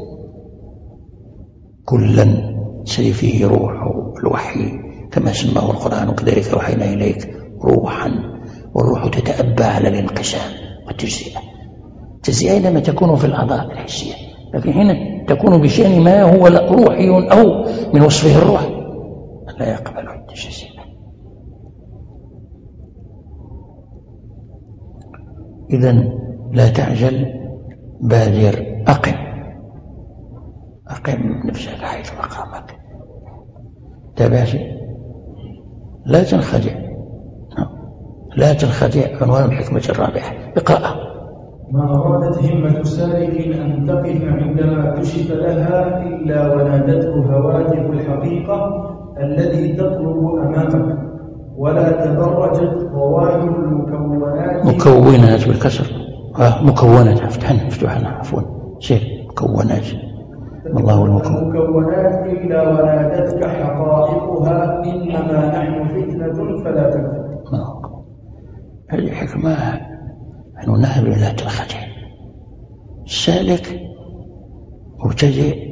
كلا سري فيه روح الوحي كما سماه القرآن وكذلك أوحينا إليك روحا، والروح تتأبى على الانقسام والتجزئة. التجزئة إنما تكون في الأعضاء الحسية، لكن حين تكون بشأن ما هو روحي أو من وصفه الروح لا يقبل التجزئة. إذن لا تعجل، بادر، أقم أقم نفسك حيث مقامك، تابعش، لا تنخدع لا تنخدع. عنوان الحكمة الرابعة اقرأ ما أرادت همة سالك أن تقف عندما كشف لها إلا ونادته هواتف الحقيقة الذي تطلب أمامك، ولا تبرجت ظواهر المكونات مكونات بالكسر آه مكونات افتحنا افتحنا عفوا سير مكونات الله المكون المكونات إلا ونادتك حقائقها إنما نحن فتنة فلا تكفر. هذه حكمة أن نهب إلى تلخته سالك مبتدئ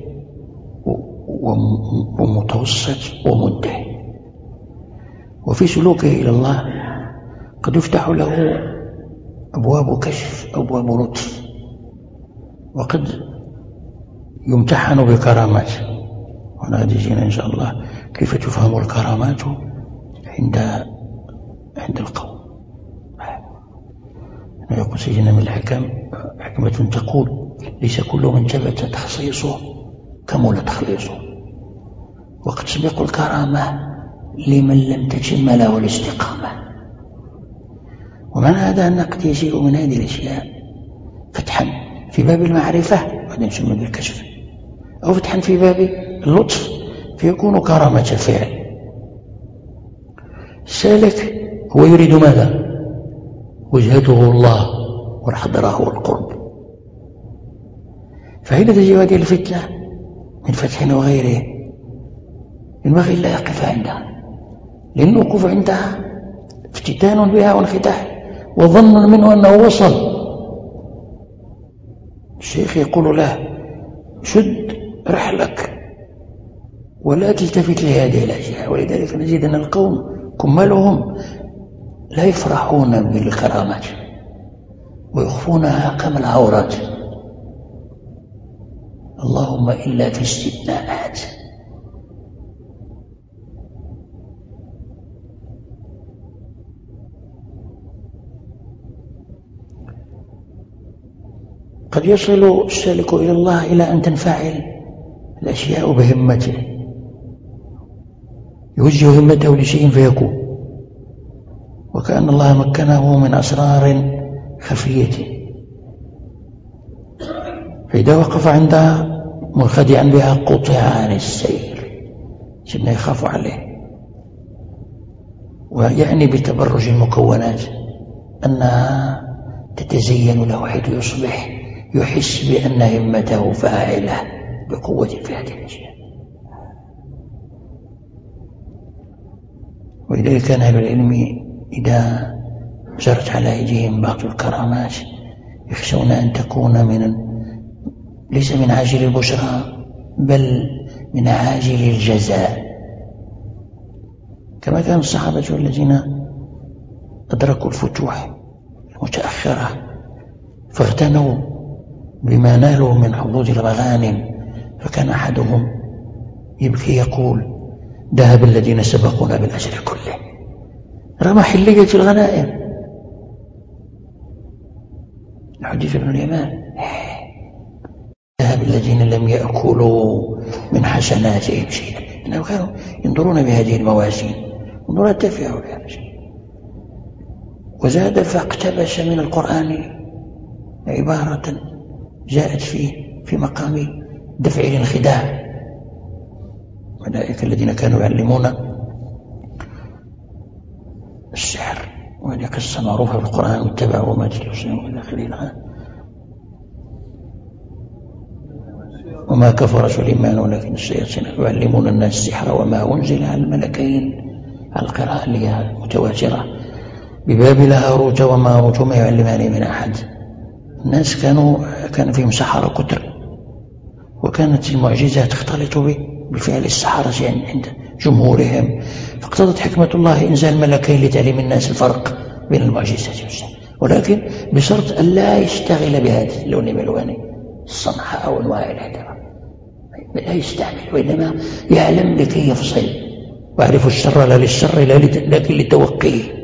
ومتوسط ومنتهي، وفي سلوكه إلى الله قد يفتح له أبواب كشف أبواب لطف، وقد يمتحن بكرامات. ونادينا إن شاء الله كيف تفهم الكرامات عند عند القوم. يقول سيدنا من الحكم حكمة تقول ليس كل من ثبت تخصيصه كمل تخليصه، وقد تسبق الكرامة لمن لم تتم له الاستقامة. ومعنى هذا أن قد يجيء من هذه الأشياء فتحا في باب المعرفة وبعدين نسمى بالكشف، أو فتحا في باب اللطف فيكون كرامة فعل. السالك هو يريد ماذا؟ وجهته الله والحضرة والقرب، فحين تجي هذه الفتنة من فتح وغيره ينبغي لا يقف عندها، لأن الوقوف عندها افتتان بها وانفتاح وظن منه أنه وصل. الشيخ يقول له شد رحلك ولا تلتفت لهذه الأشياء. ولذلك نجد أن القوم كمالهم لا يفرحون بالكرامات ويخفونها كما العورات، اللهم إلا في استثناءات. قد يصل السالك إلى الله إلى أن تنفعل الأشياء بهمته، يوجه همته لشيء فيكون، وكأن الله مكنه من أسرار خفية، فإذا وقف عندها منخدعا بها قطع عن السير، سيدنا يخاف عليه. ويعني بتبرج المكونات أنها تتزين له حيث يصبح يحس بأن همته فاعلة بقوة في هذه الأشياء. ولذلك كان أهل العلم إذا جرت على أيديهم بعض الكرامات يخشون أن تكون من ليس من عاجل البشرى بل من عاجل الجزاء، كما كان الصحابة الذين أدركوا الفتوح المتأخرة فاغتنوا بما نالوا من حظوظ المغانم، فكان أحدهم يبكي يقول ذهب الذين سبقونا بالأجر كله، رمى حلية الغنائم. حديث ابن اليمان ذهب الذين لم يأكلوا من حسناتهم شيئا، إنهم كانوا ينظرون بهذه الموازين انظروا تفعوا بهذا الشيء. وزاد فاقتبس من القرآن عبارة جاءت فيه في مقام دفع الانخداع، أولئك الذين كانوا يعلمون السحر، وهذه قصة معروفة في القرآن واتبعوا ما تتلو الشياطين إلى آخره. وما كفر سليمان ولكن الشياطين يعلمون الناس السحر وما أنزل على الملكين، على القراءة اللي هي متواترة ببابل هاروت وماروت وما يعلمان من أحد. الناس كانوا كان فيهم سحرة كتر، وكانت المعجزات تختلط بفعل السحرة عند جمهورهم، فاقتضت حكمة الله إنزال ملكين لتعليم الناس الفرق بين المعجزات والسحر، ولكن بشرط أن لا يشتغل بهذه اللون من الألوان الصنعاء أو أنواع الهدرة، لا يستعمل، وإنما يعلم لكي يفصل ويعرف الشر لا للشر لكن لتوقيه.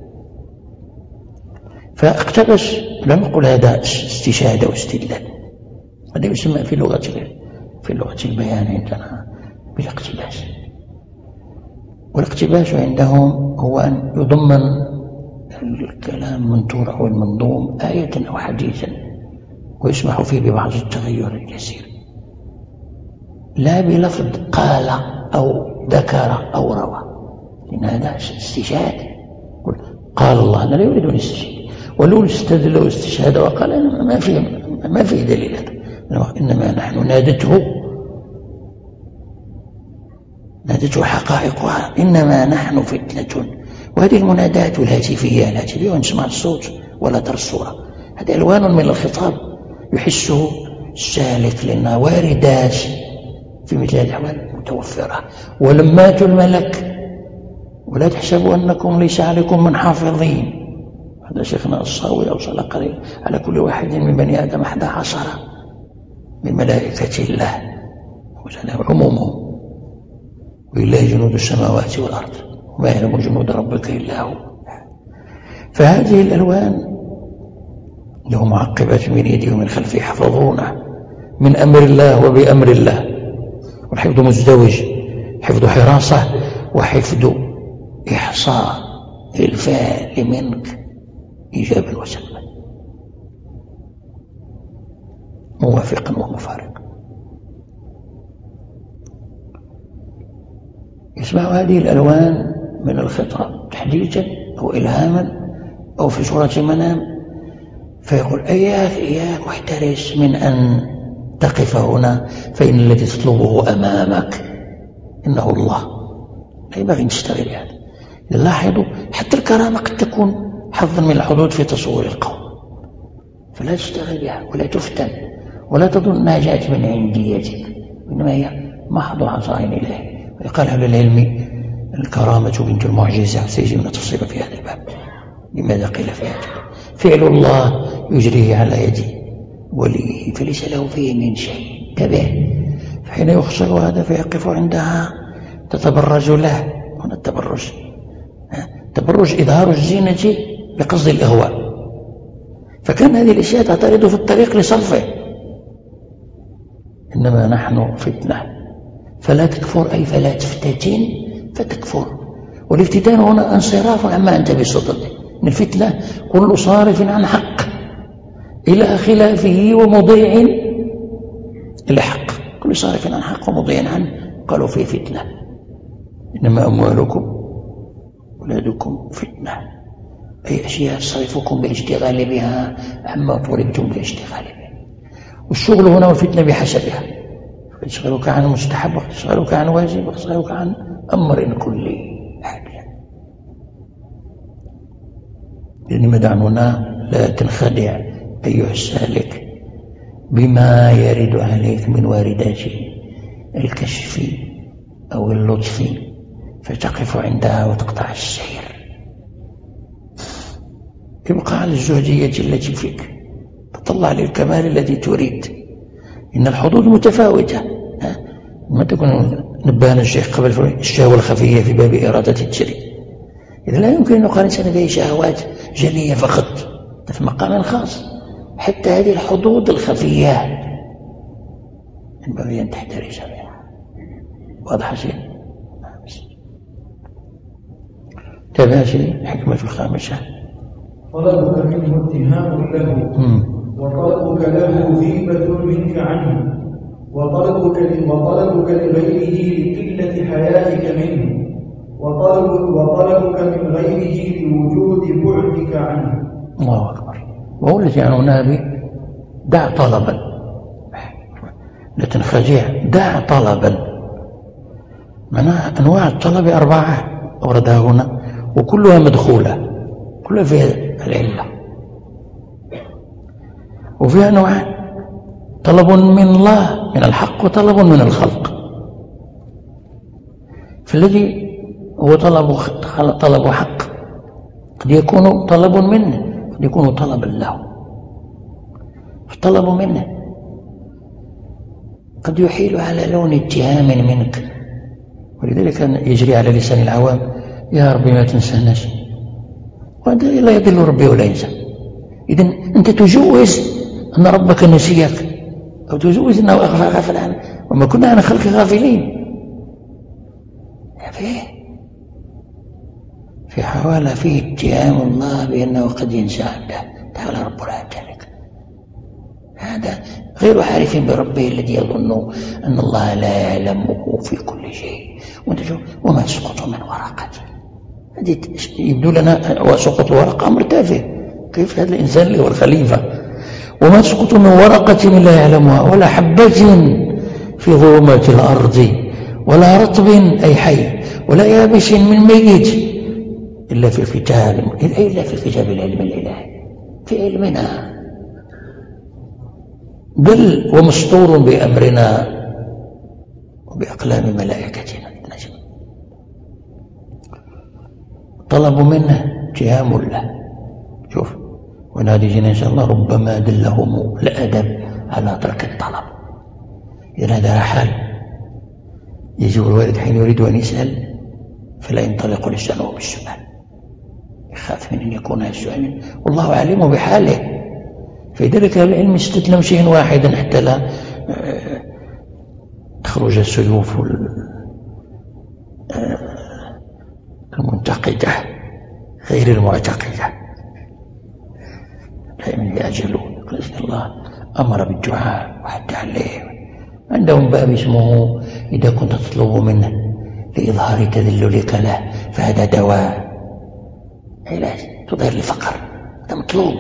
فاقتبس، لا نقول هذا استشهاد واستدلال، هذا يسمى في لغة في لغة البيان عندنا بالاقتباس. والاقتباس عندهم هو أن يضمن الكلام منثور أو المنظوم آية أو حديثا ويسمح فيه ببعض التغير اليسير، لا بلفظ قال أو ذكر أو روى، لأن هذا استشهاد. قال الله أنا لا يريد الاستشهاد، ولو استدلوا استشهاد وقال ما فيه ما فيه دليل، إنما نحن نادته نادته حقائقها إنما نحن فتنة. وهذه المنادات الهاتفية الهاتفية ونسمع الصوت ولا ترى الصورة، هذه ألوان من الخطاب يحسه السالك، لأنها واردات في مثل هذه الأحوال متوفرة. ولمات الملك ولا تحسبوا أنكم ليس عليكم من حافظين، هذا شيخنا الصاوي أوصل قليل على كل واحد من بني آدم أحد عشر من ملائكة الله وجعله عمومه، ولله جنود السماوات والأرض وما يعلم جنود ربك إلا هو. فهذه الألوان له معقبات من يده ومن خلفه يحفظونه من أمر الله وبأمر الله، والحفظ مزدوج، حفظ حراسة وحفظ إحصاء الفعل منك إيجابا وسلبا، موافقا ومفارقا. يسمع هذه الألوان من الخطاب تحديدا أو إلهاما أو في صورة منام، فيقول إياك إياك واحترس من أن تقف هنا، فإن الذي تطلبه أمامك إنه الله. لا ينبغي أن تشتغل هذا. لاحظوا حتى الكرامة قد تكون حظا من الحدود في تصور القوم، فلا تشتغل بها ولا تفتن ولا تظن أنها جاءت من عنديتك، وإنما هي محض عطاء إلهي. ويقال أهل العلم الكرامة بنت المعجزة، سيجينا تفصيل في هذا الباب لماذا قيل في هذا. فعل الله يجريه على يد وليه فليس له فيه من شيء تبع، فحين يخسر هذا فيقف عندها تتبرج له. هنا التبرج تبرج إظهار الزينة بقصد الإغواء، فكان هذه الأشياء تعترض في الطريق لصرفه. إنما نحن فتنة فلا تكفر، أي فلا تفتتن فتكفر. والافتتان هنا انصراف عما أنت بصدده، من الفتنة كل صارف عن حق إلى خلافه ومضيع إلى حق، كل صارف عن حق ومضيع عنه قالوا فيه فتنة. إنما أموالكم أولادكم فتنة، أي أشياء تصرفكم بالاشتغال بها عما طلبتم بالاشتغال بها. والشغل هنا والفتنة بحسبها، يشغلك عن مستحب ويشغلك عن واجب ويشغلك عن أمر كلي حاجة. يعني مدع هنا لا تنخدع أيها السالك بما يرد عليك من واردات الكشف أو اللطف فتقف عندها وتقطع السير. ابقى على الزهدية التي فيك، تطلع للكمال الذي تريد. إن الحدود متفاوتة، ما تكون نبهنا الشيخ قبل الشهوة الخفية في باب إرادة التشريع، إذا لا يمكن أن يقال إنسان به شهوات جلية فقط في مقام خاص، حتى هذه الحدود الخفية ينبغي أن تحترز بها. واضح شيء؟ تباشي الحكمة الخامسة طلبك منه اتهام له، وطلبك له غيبة منك عنه، وطلبك وطلبك لغيره لقلة حيائك منه، وطلب وطلبك من غيره لوجود بعدك عنه. الله أكبر. وهو الذي عنونا به دع طلبا، لا تنخدع، دع طلبا. معناها أنواع الطلب أربعة أوردها هنا وكلها مدخولة، كلها فيها العلة، وفيها نوعان: طلب من الله من الحق وطلب من الخلق. فالذي هو طلب طلب حق قد يكون طلب منه، قد يكون طلبا له. الطلب منه قد يحيل على لون اتهام منك، ولذلك يجري على لسان العوام: يا ربي ما تنساناش، وهذا لا يضل ربي ولا ينسى. إذن أنت تجوز أن ربك نسيك، أو تجوز أنه غافل عنه، وما كنا عن خلق غافلين. فيه في حوالة فيه اتهام الله بأنه قد ينسى عنده. تعالى رب العالمين هذا غير عارف بربه الذي يظن أن الله لا يعلمه في كل شيء. وما تسقط من ورقة، هذه يبدو لنا وسقط ورقة أمر تافه، كيف هذا الإنسان اللي هو الخليفة؟ وما تسقط من ورقة لا يعلمها ولا حبة في ظلمات الأرض ولا رطب أي حي ولا يابس من ميت إلا في الكتاب إلا في كتاب العلم الإلهي، في علمنا، بل ومسطور بأمرنا وبأقلام ملائكتنا. طلب منه اتهام له. شوف ونادي إن شاء الله ربما دلهم الأدب على ترك الطلب. إذا هذا حال يجب الوالد حين يريد أن يسأل فلا ينطلق لسانه بالسؤال، يخاف من أن يكون السؤال والله عليم بحاله. فلذلك العلم استثنى شيء واحدا حتى لا تخرج السيوف المنتقدة غير المعتقدة. فمن يأجلون الله أمر بالدعاء وحتى عليه. عندهم باب اسمه إذا كنت تطلب منه لإظهار تذللك له فهذا دواء علاج تظهر الفقر، هذا مطلوب.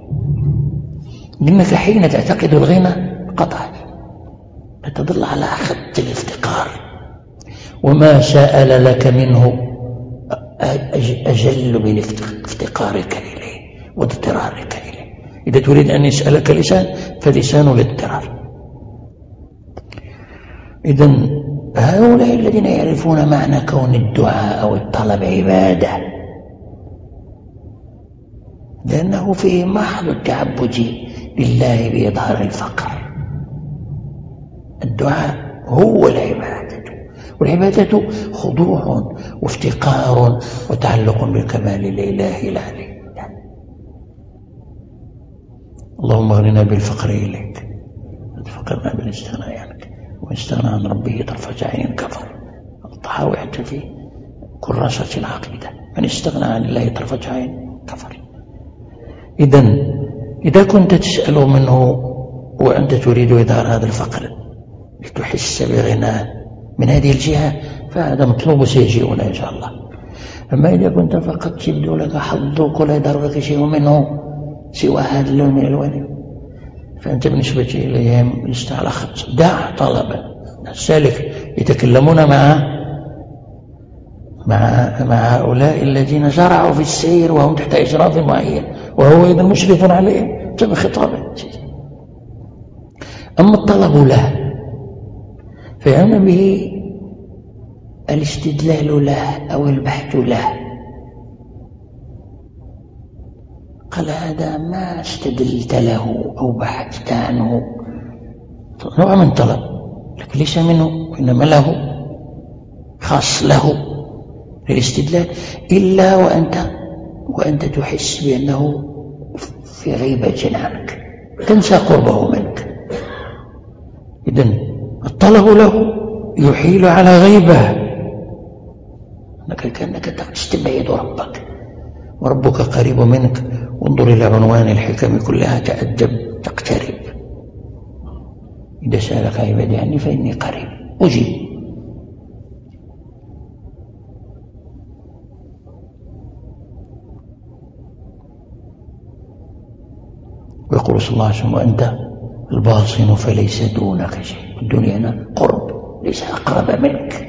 لأنك حين تعتقد الغنى قطعت تظل على خط الافتقار، وما سأل لك منه أجل من افتقارك إليه واضطرارك إليه. إذا تريد أن يسألك لسان فلسان الاضطرار. إذن هؤلاء الذين يعرفون معنى كون الدعاء أو الطلب عبادة، لأنه فيه محض التعبد لله بإظهار الفقر. الدعاء هو العبادة، والعبادة خضوع وافتقار وتعلق بالكمال الإلهي العلي. اللهم اغننا بالفقر إليك، فقرنا بالاستغناء عنك، واستغنى عن ربه طرفة عين كفر. الطحاوي حتى في كراسة العقيدة من استغنى عن الله طرفة عين كفر. إذن إذا كنت تسأل منه وأنت تريد إظهار هذا الفقر لتحس بغناه من هذه الجهة فهذا مطلوب سيجيئنا إن شاء الله. أما إذا كنت فقط تبدو لك حظك ولا يظهر لك شيء منه سوى هذا اللون من الألوان فأنت بالنسبة إليهم لست على خط. دع طلبا. السالك يتكلمون مع مع مع هؤلاء الذين زرعوا في السير وهم تحت إشراف معين وهو إذا مشرف عليهم تم خطابه. أما الطلب له فيعنى به الاستدلال له أو البحث له. قال هذا ما استدلت له أو بحثت عنه نوع من طلب، لكن ليس منه وإنما له خاص له للاستدلال، إلا وأنت وأنت تحس بأنه في غيبة عنك تنسى قربه منك. إذن الطلب له يحيل على غيبة، أنك كأنك تستبعد ربك وربك قريب منك. وانظر إلى عنوان الحكم كلها تأدب تقترب. إذا سألك عبادي عني فإني قريب أجيب. ويقول صلى الله عليه وسلم وأنت الباطن فليس دونك شيء. الدنيا هنا قرب ليس أقرب منك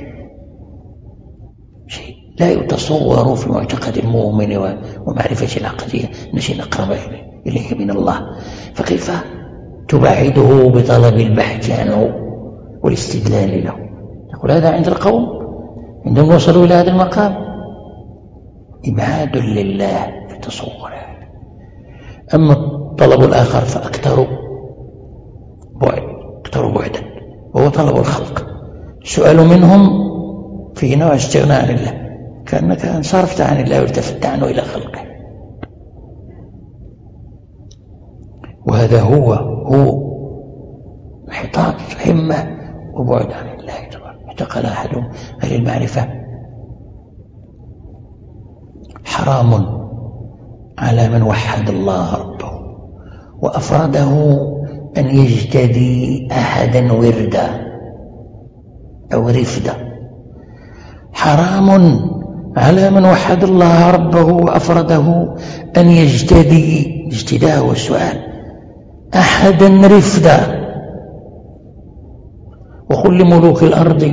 شيء لا يتصور في معتقد المؤمن ومعرفة العقدية أن شيء أقرب إليه من الله، فكيف تبعده بطلب البحث عنه والاستدلال له؟ يقول هذا عند القوم عندما وصلوا إلى هذا المقام إبعاد لله في تصوره. أما الطلب الآخر فأكثر بعد أكثر بعدا وهو طلب الخلق. السؤال منهم في نوع استغناء عن الله، كأنك انصرفت عن الله والتفت عنه إلى خلقه. وهذا هو هو انحطاط همة وبعد عن الله تبارك. اعتقل أحدهم أهل المعرفة حرام على من وحد الله ربه وأفرده أن يجتدي أحدا وردا أو رفدا. حرام على من وحد الله ربه وأفرده أن يجتدي، اجتداء والسؤال، أحدا رفدا. وكل ملوك الأرض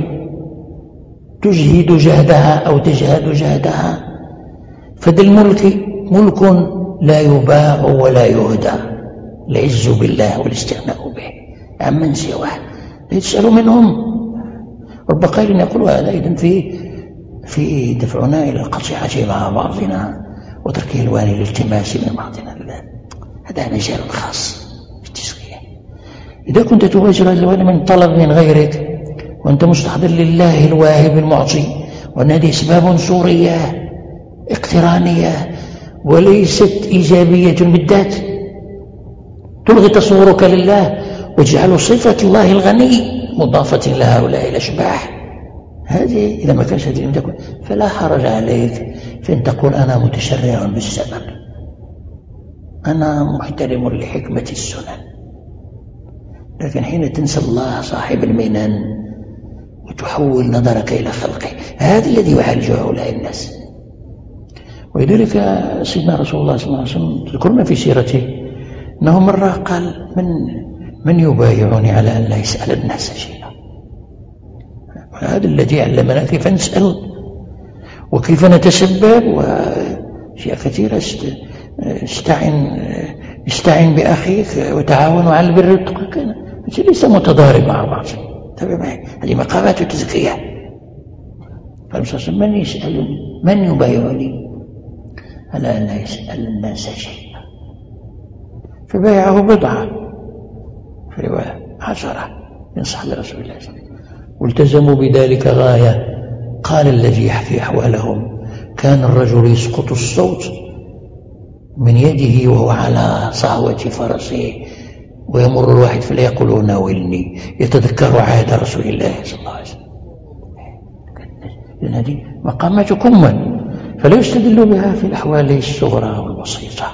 تجهد جهدها أو تجهد جهدها، فذا الملك ملك لا يباع ولا يهدى، العز بالله والاستغناء به عمن سواه. يسأل منهم رب قائل يقول هذا إذن في في دفعنا إلى القطيعة مع بعضنا وترك الوان الالتماس من بعضنا. هذا مجال خاص في التزكية. إذا كنت تواجه الوان من طلب من غيرك وأنت مستحضر لله الواهب المعطي، وأن هذه أسباب صورية اقترانية وليست إيجابية بالذات، تلغي تصورك لله واجعل صفة الله الغني مضافة لهؤلاء الأشباح. هذه إذا ما كانش هذه تكون فلا حرج عليك في أن تقول أنا متشرع بالسبب، أنا محترم لحكمة السنن. لكن حين تنسى الله صاحب المنن وتحول نظرك إلى خلقه، هذا الذي يعالج هؤلاء الناس. ولذلك سيدنا رسول الله صلى الله عليه وسلم ذكرنا في سيرته أنه مرة قال من من يبايعني على أن لا يسأل الناس شيئا. هذا الذي علمنا كيف نسأل وكيف نتسبب وأشياء كثيرة. استعن استعن بأخيك وتعاونوا على البر والتقوى، ليس متضارب مع بعض. تابع معي، هذه مقامات التزكية. فالمسلم من يسأل من يبايعني على أن لا يسأل الناس شيئا، فبايعه بضعة في رواية عشرة من صحابة رسول الله صلى الله عليه وسلم، والتزموا بذلك غاية. قال الذي يحكي أحوالهم كان الرجل يسقط الصوت من يده وهو على صهوة فرسه، ويمر الواحد فلا يقول ناولني، يتذكر عهد رسول الله صلى الله عليه وسلم. لأن هذه مقاماتكم من فلا يستدل بها في الأحوال الصغرى والبسيطة.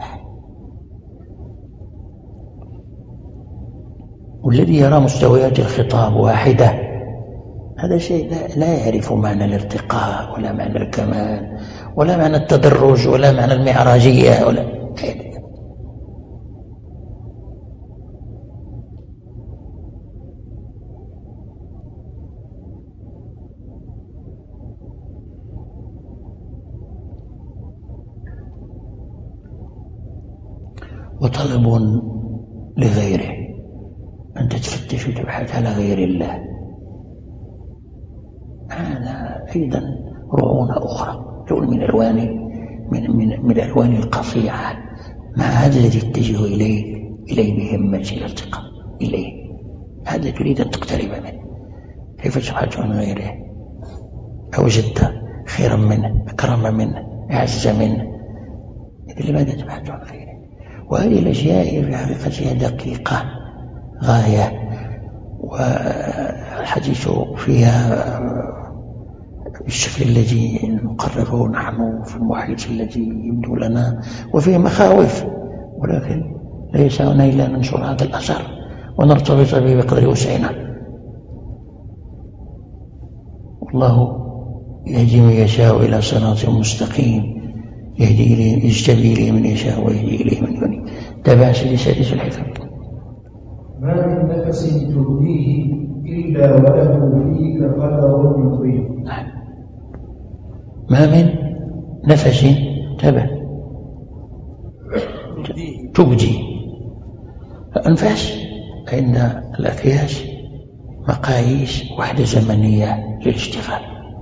والذي يرى مستويات الخطاب واحدة هذا شيء لا يعرف معنى الارتقاء ولا معنى الكمال ولا معنى التدرج ولا معنى المعراجية ولا وطلب لغيره، أن تتفتش وتبحث على غير الله، هذا أيضا رعونة أخرى تقول من ألوان من من من الألوان القصيعة مع هذا الذي تتجه إليه إليه بهمة الارتقاء إليه، هذا تريد أن تقترب منه. كيف تبحث عن غيره؟ أوجدت خيرا منه، أكرم منه، أعز منه، إذا لماذا تبحث عن غيره؟ وهذه الأشياء في حقيقتها دقيقة غاية، والحديث فيها بالشكل الذي نقرره نحن في المحيط الذي يبدو لنا، وفيه مخاوف، ولكن لا يسعنا إلا أن ننشر هذا الأثر ونرتبط به بقدر وسعنا. والله يهدي من يشاء إلى صراط مستقيم، يهدي إليه يجتبي إليه من يشاء ويهدي إليه من ينيب. تابع سيدي سادس الحكم. ما من نفس تبديه إلا وله فيك قدر يطيب. ما من نفس تابع تبدي. الأنفاس عند الأكياس مقاييس وحدة زمنية للاشتغال،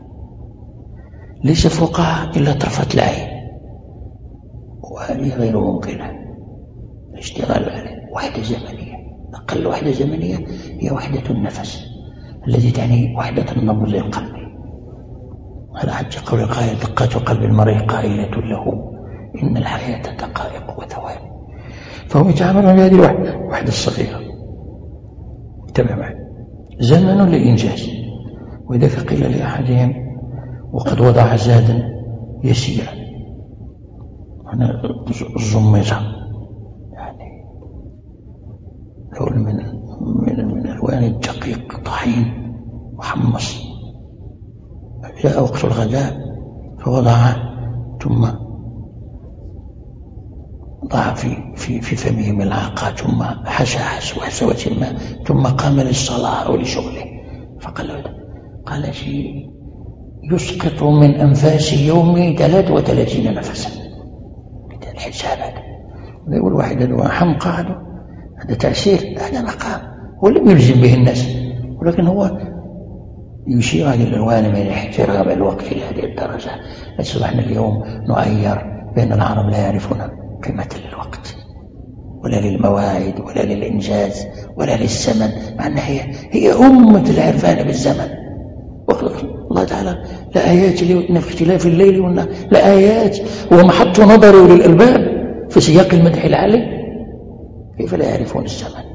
ليس فوقها إلا طرفة العين، وهذه غير ممكنة الاشتغال عليه. وحدة زمنية، أقل وحدة زمنية هي وحدة النفس التي تعني وحدة النبض للقلب. هذا حتى قول قائل دقات قلب المرء قائلة له إن الحياة دقائق وثواني. فهم يتعاملون بهذه الوحدة الوحدة الصغيرة. انتبه معي، زمن للإنجاز. وإذا قيل لأحدهم وقد وضع زادا يسيرا، أنا الزمزة يعني لون من من, من ألوان الدقيق طحين محمص. جاء وقت الغداء فوضعه ثم ضع في في في فمه ملعقة ثم حشى حسوة الماء ثم قام للصلاة أو لشغله. فقال قال شيء يسقط من أنفاس يومي ثلاثة وثلاثين نفسا. الحساب هذا يقول واحد هذا حمقى، هذا تأثير، هذا مقام ولم يلزم به الناس، ولكن هو يشير هذه الألوان من احترام الوقت إلى هذه الدرجة. أصبحنا اليوم نعير بين العرب لا يعرفون قيمة للوقت ولا للمواعيد ولا للإنجاز ولا للزمن، مع أنها هي, هي أمة العرفان بالزمن. وقال الله تعالى لآيات في اختلاف الليل والنهار، لآيات ومحط نظر للألباب في سياق المدح العالي. كيف لا يعرفون الزمن؟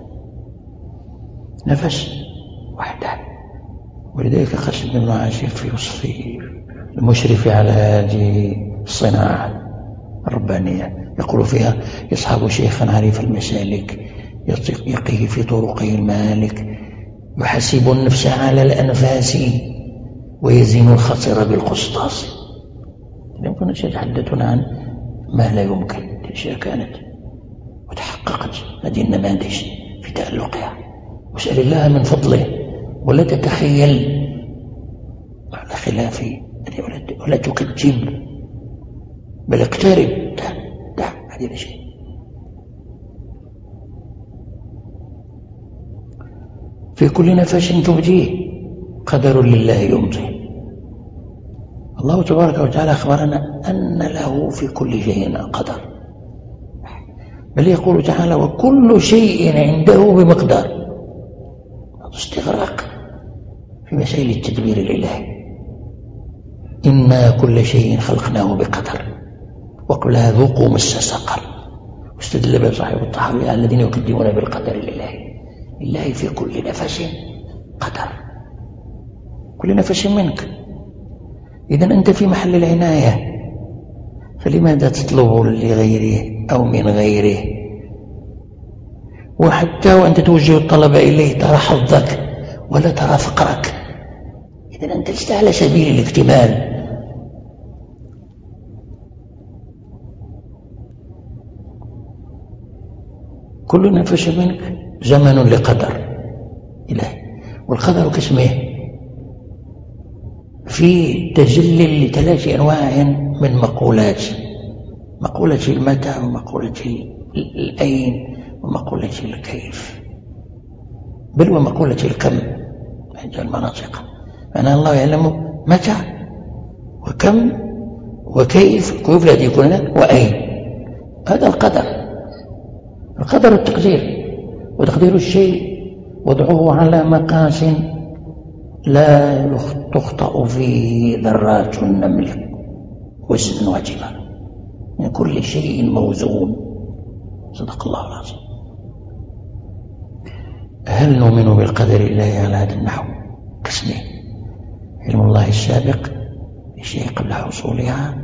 نفس وحده. ولذلك قسم ابن عاشر في وصفه المشرف على هذه الصناعة الربانية يقول فيها: يصحب شيخا عريف المسالك يقيه في طرقه المالك، يحسب النفس على الأنفاس ويزن الخطر بالقسطاس. يمكن أن يتحدثون عن ما لا يمكن، أشياء كانت وتحققت هذه النماذج في تألقها. واسأل الله من فضله ولا تتخيل على خلاف ولا تكذب، بل اقترب. دع دع هذه الأشياء. في كل نفس تبديه قدر لله يمضي. الله تبارك وتعالى أخبرنا أن له في كل شيء قدر، بل يقول تعالى: وكل شيء عنده بمقدار. استغراق في مسائل التدبير الإلهي. إنا كل شيء خلقناه بقدر، وقبلها ذوقوا مس سقر. واستدل به صاحب الطحاوي على الذين يكذبون بالقدر الإلهي. الله في كل نفس قدر، كل نفس منك. إذن أنت في محل العناية، فلماذا تطلب لغيره أو من غيره؟ وحتى وأنت توجه الطلب إليه ترى حظك ولا ترى فقرك. إذن أنت لست على سبيل الاكتمال. كل نفس منك زمن لقدر إلهي، والقدر كاسمه في تجلل لثلاث أنواع من مقولات: مقولة المتى، ومقولة الأين، ومقولة الكيف، بل ومقولة الكم عند المناطق. أنا الله يعلم متى وكم وكيف، كيف الذي يكون وأين. هذا القدر. القدر التقدير، وتقدير الشيء وضعه على مقاس لا تخطأ فيه ذرات النمل وزن واجبا، من كل شيء موزون. صدق الله العظيم. هل نؤمن بالقدر الله على هذا النحو؟ قسمين: علم الله السابق للشيء قبل حصولها،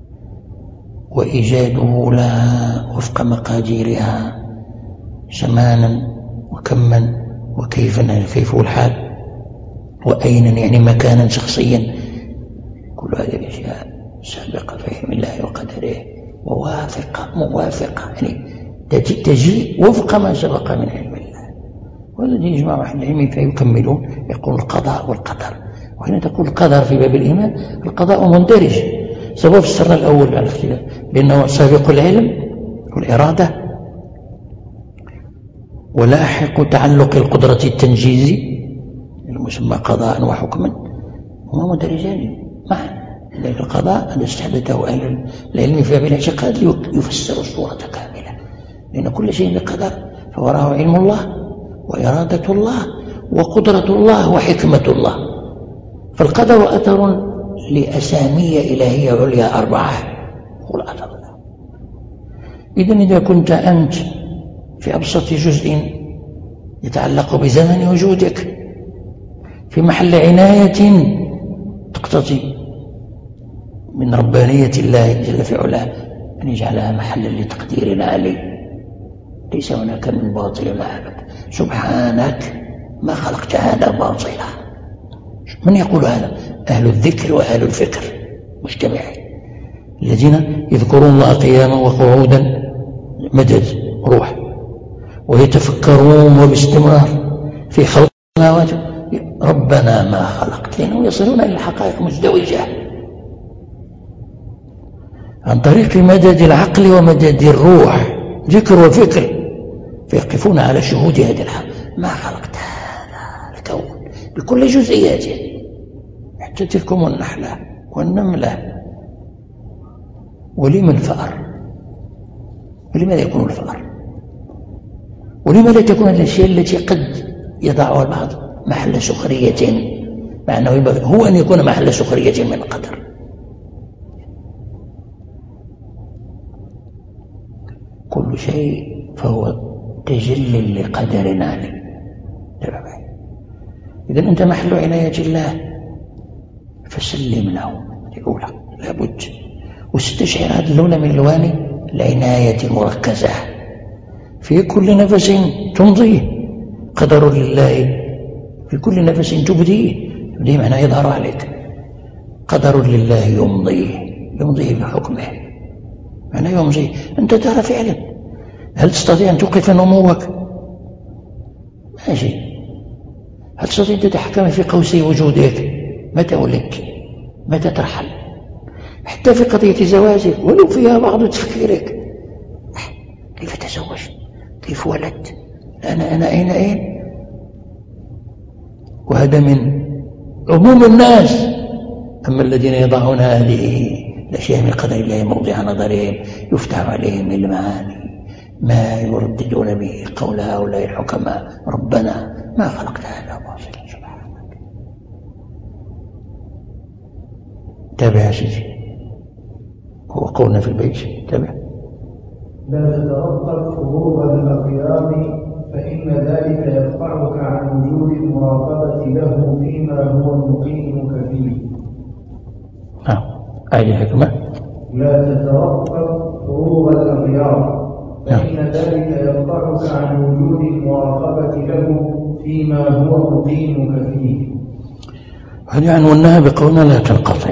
وإيجاده لها وفق مقاديرها زمانا وكما وكيفا، يعني كيف الحال، وأينا يعني مكانا شخصيا. كل هذه الأشياء سابقة في علم الله وقدره، ووافقة موافقة، يعني تجي وفق ما سبق من علم الله. والذي يجمع أهل العلم فيكملون يقول القضاء والقدر. وحين تقول القدر في باب الإيمان، القضاء مندرج، سبب السر الأول على الاختلاف بأنه سابق العلم والإرادة، ولاحق تعلق القدرة التنجيزي المسمى قضاء وحكما، هما مندرجان معا. لذلك القضاء هذا استحدثه أهل العلم في باب الاعتقاد يفسر الصورة كاملة، لأن كل شيء بقدر، فوراه علم الله وإرادة الله وقدرة الله وحكمة الله. فالقدر أثر لأسامية إلهية عليا أربعة، هو الأثر. إذن إذا كنت أنت في أبسط جزء يتعلق بزمن وجودك في محل عناية تقتضي من ربانية الله جل في علاه أن يجعلها محلا لتقدير عالي، ليس هناك من باطل ما أبد. سبحانك ما خلقت هذا باطلا. من يقول هذا؟ أهل الذكر وأهل الفكر مجتمعين، الذين يذكرون الله قياما وقعودا مدد روح، ويتفكرون وباستمرار في خلق السماوات ربنا ما خلقت، لأنهم يصلون إلى حقائق مزدوجة عن طريق مدد العقل ومدد الروح، ذكر وفكر، فيقفون على شهود هذه الحق. ما خلقت هذا الكون بكل جزئياته، حتى تلكم النحلة والنملة. ولم الفأر؟ ولماذا يكون الفأر؟ ولما لا تكون الأشياء التي قد يضعها البعض محل سخرية، مع أنه هو أن يكون محل سخرية من قدر. كل شيء فهو تجل لقدر عالي. إذن أنت محل عناية الله فسلم له، الأولى لابد، واستشعر هذا اللون من ألوان العناية المركزة في كل نفس تمضيه. قدر لله في كل نفس تبديه، تبديه معناه يظهر عليك. قدر لله يمضيه، يمضيه بحكمه، معناه يمضيه. أنت ترى فعلا. هل تستطيع أن توقف نموك؟ ماشي. هل تستطيع أن تتحكم في قوسي وجودك؟ متى ولدت؟ متى ترحل؟ حتى في قضية زواجك ولو فيها بعض تفكيرك، كيف تزوج؟ كيف ولدت؟ أنا أنا أين أين؟ وهذا من عموم الناس. أما الذين يضعون هذه الأشياء من قدر الله موضع نظرهم يفتح عليهم المعاني ما يرددون به قول هؤلاء الحكماء ربنا ما خلقت هذا باطلا سبحانك. تابع يا سيدي، هو قولنا في البيت. تابع. لا تترقب فروغ الأخيار فإن ذلك يرفعك عن وجود المراقبة له فيما هو مقيمك فيه. نعم، أي حكمة. لا تترقب فروغ الأخيار فإن ذلك يرفعك عن وجود المراقبة له فيما هو مقيمك فيه. هذه عنونها بقولنا لا تنقطع.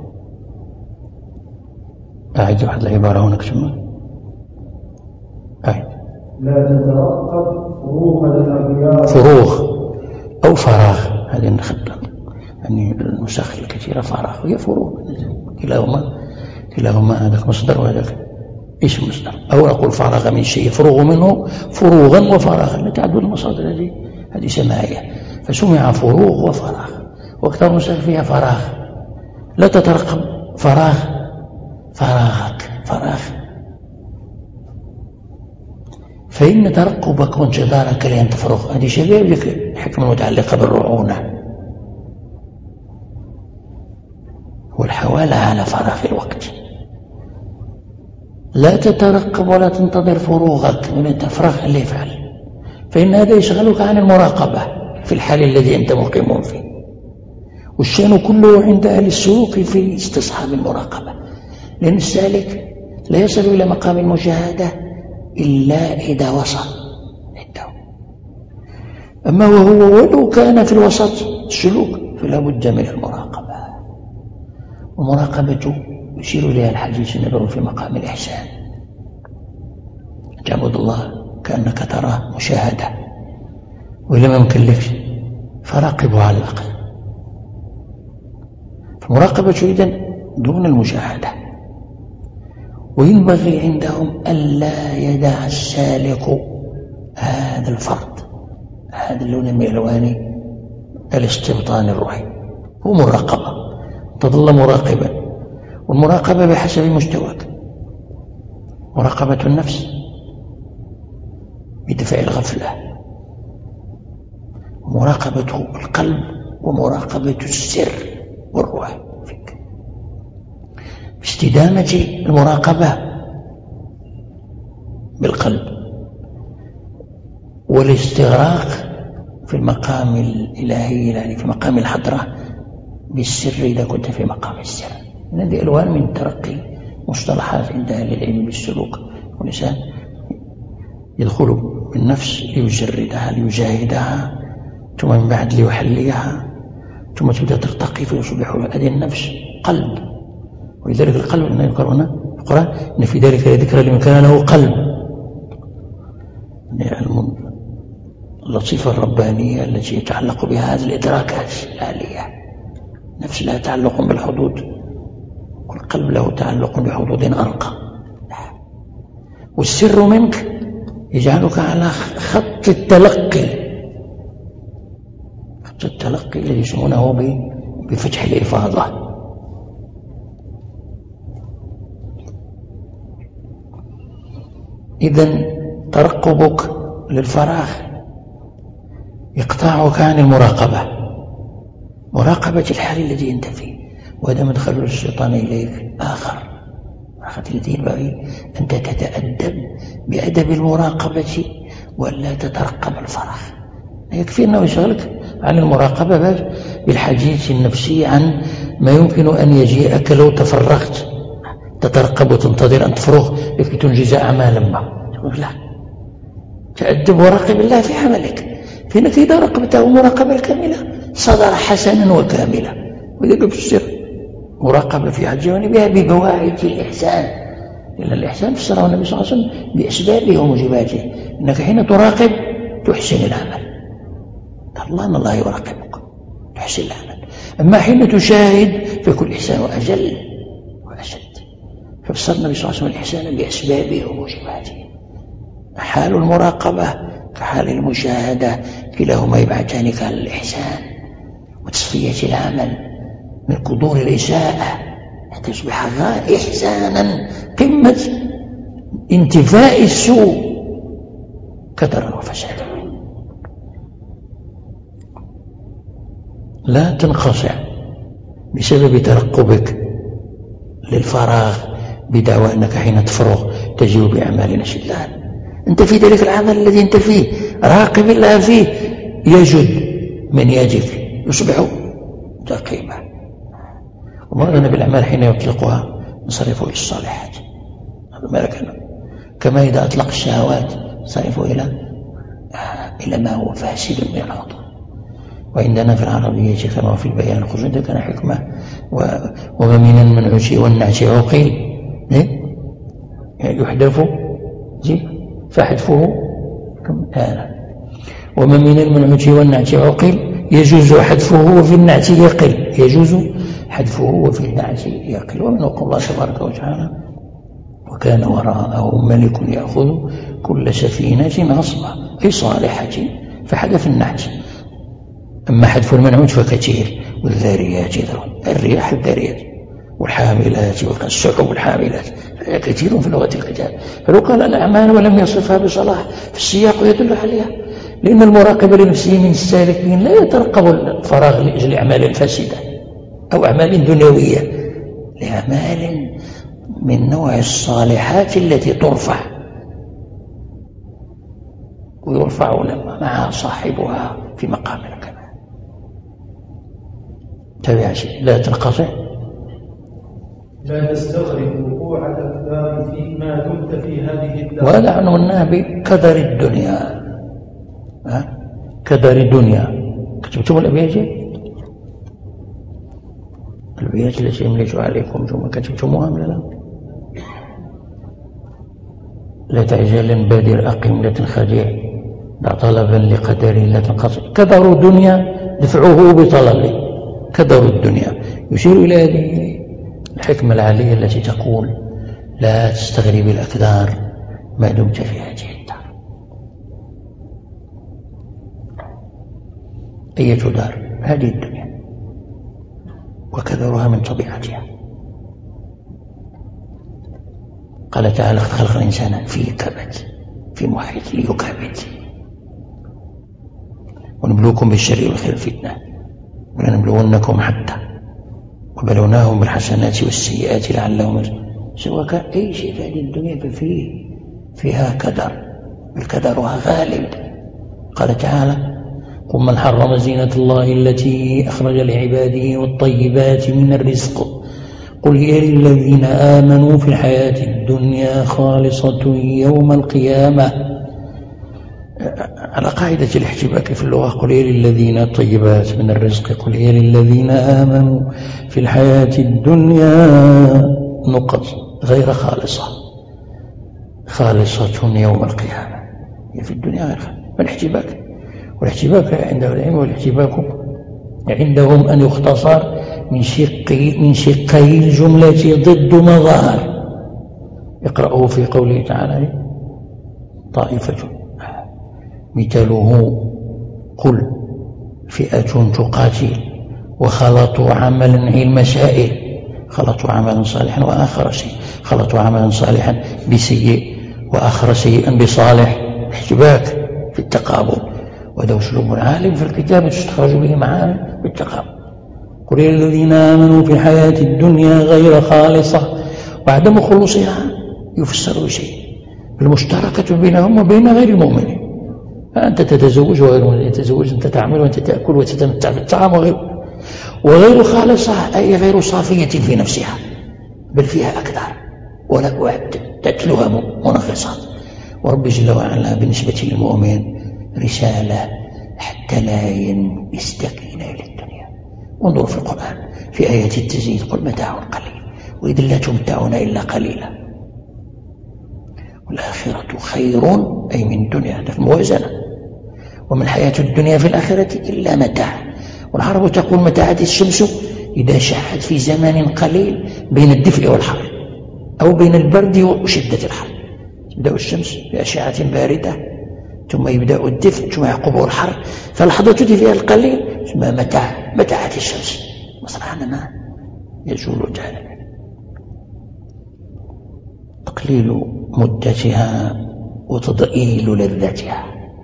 أعيد واحد العبارة هنا كتبنا. أعيد. لا تترقب فروغ الأخيار. فروغ أو فراغ، هذه نخطط يعني النسخ الكثيرة فراغ هي فروغ، كلاهما كلاهما هذاك مصدر وهذاك اسم مصدر. أو نقول فراغ من شيء يفرغ منه فروغا وفراغا، نتعدد المصادر هذه هذه سماعية، فسمع فروغ وفراغ، واكثر نسخ فيها فراغ. لا تترقب فراغ، فراغك فراغ. فإن ترقبك وانتظارك لأن تفرغ هذه شبيه لك حكمة متعلقة بالرعونة والحوالة على فراغ الوقت. لا تترقب ولا تنتظر فروغك من تفرغ اللي يفعل، فإن هذا يشغلك عن المراقبة في الحال الذي أنت مقيم فيه. والشأن كله عند أهل السلوك في استصحاب المراقبة، لأن السالك لا يصل إلى مقام المشاهدة إلا إذا وصل عنده. أما وهو ولو كان في الوسط السلوك فلا بد من المراقبة. ومراقبته يشير إليها الحديث النبوي في مقام الإحسان، تعبد الله كأنك تراه مشاهدة، وإذا ما مكلفش فراقبه على الأقل. فمراقبة إذن دون المشاهدة. وينبغي عندهم ألا يدع السالك هذا الفرد، هذا اللون من ألوان الاستبطان الروحي، هو مراقبة، تظل مراقبا. والمراقبة بحسب مستواك، مراقبة النفس بدفع الغفلة، مراقبة القلب، ومراقبة السر والروح فيك. استدامة المراقبة بالقلب، والاستغراق في المقام الإلهي يعني في مقام الحضرة بالسر إذا كنت في مقام السر. هذه ألوان من ترقي مصطلحات عند أهل العلم بالسلوك، والإنسان يدخل بالنفس ليجردها ليجاهدها، ثم من بعد ليحليها، ثم تبدأ ترتقي فيصبح هذه النفس قلب. ولذلك القلب إنه يذكر هنا في القرآن إن في ذلك لذكرى لمن كان له قلب. يعني اللطيفة الربانية التي يتعلق بها هذه الإدراكات العالية. نفس لها تعلق بالحدود، والقلب له تعلق بحدود أرقى. والسر منك يجعلك على خط التلقي، خط التلقي الذي يسمونه بفتح الإفاضة. إذن ترقبك للفراغ يقطعك عن المراقبة، مراقبة الحال الذي أنت فيه، وهذا مدخل الشيطان إليك آخر. التي ينبغي أن تتأدب بأدب المراقبة ولا تترقب الفراغ. يكفي أنه يشغلك عن المراقبة بالحديث النفسي عن ما يمكن أن يجيئك لو تفرغت، تترقب وتنتظر أن تفرغ لكي تنجز أعمالا ما. تقول لا، تأدب وراقب الله في عملك، فإنك إذا راقبته مراقبة الكاملة صدر حسنا وكاملا. وذلك بالسر مراقبة في جوانبها ببواعث الإحسان، لأن الإحسان فسره النبي صلى الله عليه وسلم بأسبابه وموجباته. إنك حين تراقب تحسن العمل، الله أن الله يراقبك تحسن العمل. أما حين تشاهد فكل إحسان أجل وأشد. ففسر النبي صلى الله عليه وسلم الإحسان بأسبابه وموجباته. حال المراقبة كحال المشاهدة، كلاهما يبعثانك على الإحسان وتصفية العمل من قدور الإساءة حتى يصبح إحسانا قمة انتفاء السوء كدرا وفسادا. لا تنقصع بسبب ترقبك للفراغ بدعوى أنك حين تفرغ تجيء بأعمال نشدان. أنت في ذلك العمل الذي أنت فيه راقب الله فيه يجد من يجد يصبح تقيما. ومرنا بالأعمال حين يطلقها نصرفه للصالحات، هذا ما لكنا. كما إذا أطلق الشهوات صرفه إلى إلى ما هو فاسد من العطاء. وعندنا في العربية كما في البيان خصوصا كان حكمة ومن المنعوش والنعش عقيل يحدث فحذفه ومن من المنعوش والنعش عقيل يجوز حذفه وفي النعش يقل، يجوز حذفه وفي النعش يقل. ومن قول الله تبارك وتعالى وكان وراءه ملك يأخذ كل سفينة غصبا، أي صالحة فحذف النعش. أما حذف المنعوت فكثير، والذاريات ذروا، الرياح الذاريات والحاملات والسحب الحاملات، هذا كثير في لغة الكتاب. فلو قال الأعمال ولم يصفها بصلاح فالسياق يدل عليها، لأن المراقب لنفسه من السالكين لا يترقب الفراغ لأجل أعمال فاسدة أو أعمال دنيوية، لأعمال من نوع الصالحات التي ترفع ويرفع مع صاحبها في مقام الكمال. تابع شيء لا تنقطع، لا تستغرب وقوع الأكبار فيما دمت في هذه الدار. وهذا عنوانها بكدر الدنيا. ها؟ كدر الدنيا. كتبتم الأبيات الأبيات التي يملك عليكم ثم كتبتموها من لا لا تعجل بادر أقم لا تنخدع دع طلبا لقدر لا تنقطع. كدر الدنيا دفعه بطلبه. كدر الدنيا يشير إلى هذه الحكمة العالية التي تقول لا تستغرب الأكدار ما دمت في هذه الدار. أية دار؟ هذه الدنيا وكدرها من طبيعتها. قال تعالى خلق الإنسان في كبد في محيط ليكابد ونبلوكم بالشر والخير فتنة ولنبلونكم حتى وبلوناهم بالحسنات والسيئات لعلهم سواء كان أي شيء في هذه الدنيا ففيه فيها كدر، الكدرها غالب. قال تعالى قل من حرم زينة الله التي أخرج لعباده والطيبات من الرزق قل هي للذين آمنوا في الحياة الدنيا خالصة يوم القيامة على قاعدة الاحتباك في اللغة، قل هي للذين طيبات من الرزق، قل هي للذين آمنوا في الحياة الدنيا نقط غير خالصة، خالصة يوم القيامة. هي في الدنيا غير خالصة. والاحتباك والاحتباك عند العلم، والاحتباك عندهم أن يختصر من شقي من شقي الجملة ضد مظاهر. اقرأه في قوله تعالى طائفة مثاله قل فئة تقاتل وخلطوا عملا هي المسائل، خلطوا عملا صالحا وآخر سيء، خلطوا عملا صالحا بسيء وآخر سيئا بصالح. احتباك في التقابل، وهذا أسلوب عالم في الكتاب تستخرج به معاني بالتقابل. قل الذين آمنوا في الحياة الدنيا غير خالصة، وعدم خلوصها يفسر بشيء المشتركة بينهم وبين غير المؤمنين. أنت تتزوج وغير يتزوج، أنت تعمل وأنت تأكل وتتمتع بالطعام وغير وغير خالصة، أي غير صافية في نفسها، بل فيها أكثر ولا تتلوها منغصات. ورب جل وعلا بالنسبة للمؤمن رسالة حتى لا يستكين إلى الدنيا. انظر في القرآن في آيات التزييد قل متاع قليل وإذا لا تمتعون إلا قليلا والآخرة خير، أي من الدنيا، هذا الموازنة، وما الحياة الدنيا في الآخرة إلا متاع. والعرب تقول متاعت الشمس إذا شعت في زمان قليل بين الدفء والحر، أو بين البرد وشدة الحر. تبدأ الشمس بأشعة باردة ثم يبدأ الدفء ثم يعقبه الحر، فلحظة دفئها القليل ثم متاع متاعت الشمس مصرعنا ما يزول تعالى. تقليل مدتها وتضئيل لذتها.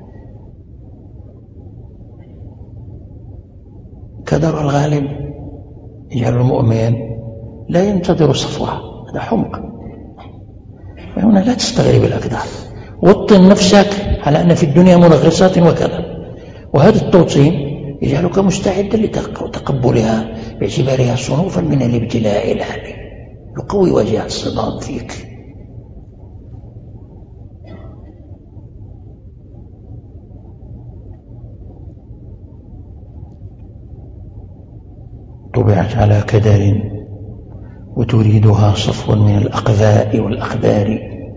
كدر الغالب يجعل المؤمن لا ينتظر صفوة، هذا حمق. وهنا لا تستغرب الأقدار، وطن نفسك على أن في الدنيا منغصات وكذا، وهذا التوطين يجعلك مستعدا لتقبلها باعتبارها صنوفا من الابتلاء العالي، يقوي وجه الصدام فيك. طبعت على كدر وتريدها صفو من الأقذاء والأقدار،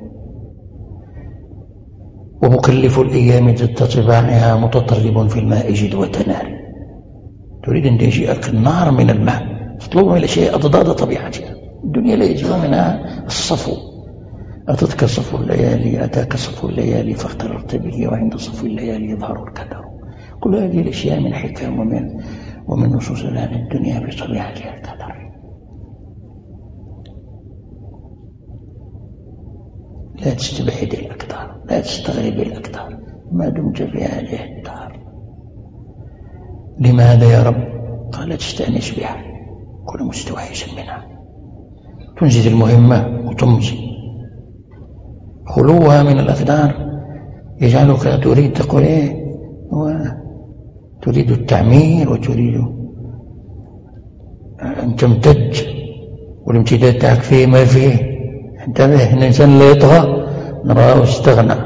ومكلف الأيام ضد طباعها متطلب في الماء جدوة نار. تريد أن يجيئك النار من الماء، تطلب من الأشياء أضداد طبيعتها. الدنيا لا يجي منها الصفو. أتتك صفو الليالي، أتاك صفو الليالي فاغتررت به، وعند صفو الليالي يظهر الكدر. كل هذه الأشياء من حكم ومن ومن نصوص عن الدنيا بطبيعتها القدر. لا تستبعد الأقدار، لا تستغرب الأقدار ما دمت في هذه الدار. لماذا يا رب؟ قال تستأنس بها، كن مستوحشا منها، تنجز المهمة وتمضي. خلوها من الأقدار يجعلك تريد تقول إيه، تريد التعمير وتريد أن تمتد، والامتداد تاعك فيه ما فيه. انتبه، الإنسان لا يطغى نراه استغنى،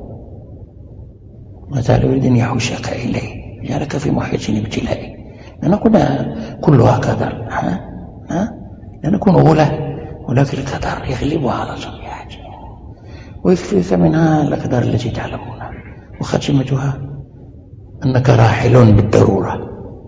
وتعالى يريد أن يحوشك إليه، يجعلك في محيط ابتلائي. لأن كنا كلها قدر، ها ها لا نكون غلا، ولكن القدر يغلبها على طبيعتها ويكفيك منها الأقدار التي تعلمونها. وختمتها أنك راحل بالضرورة،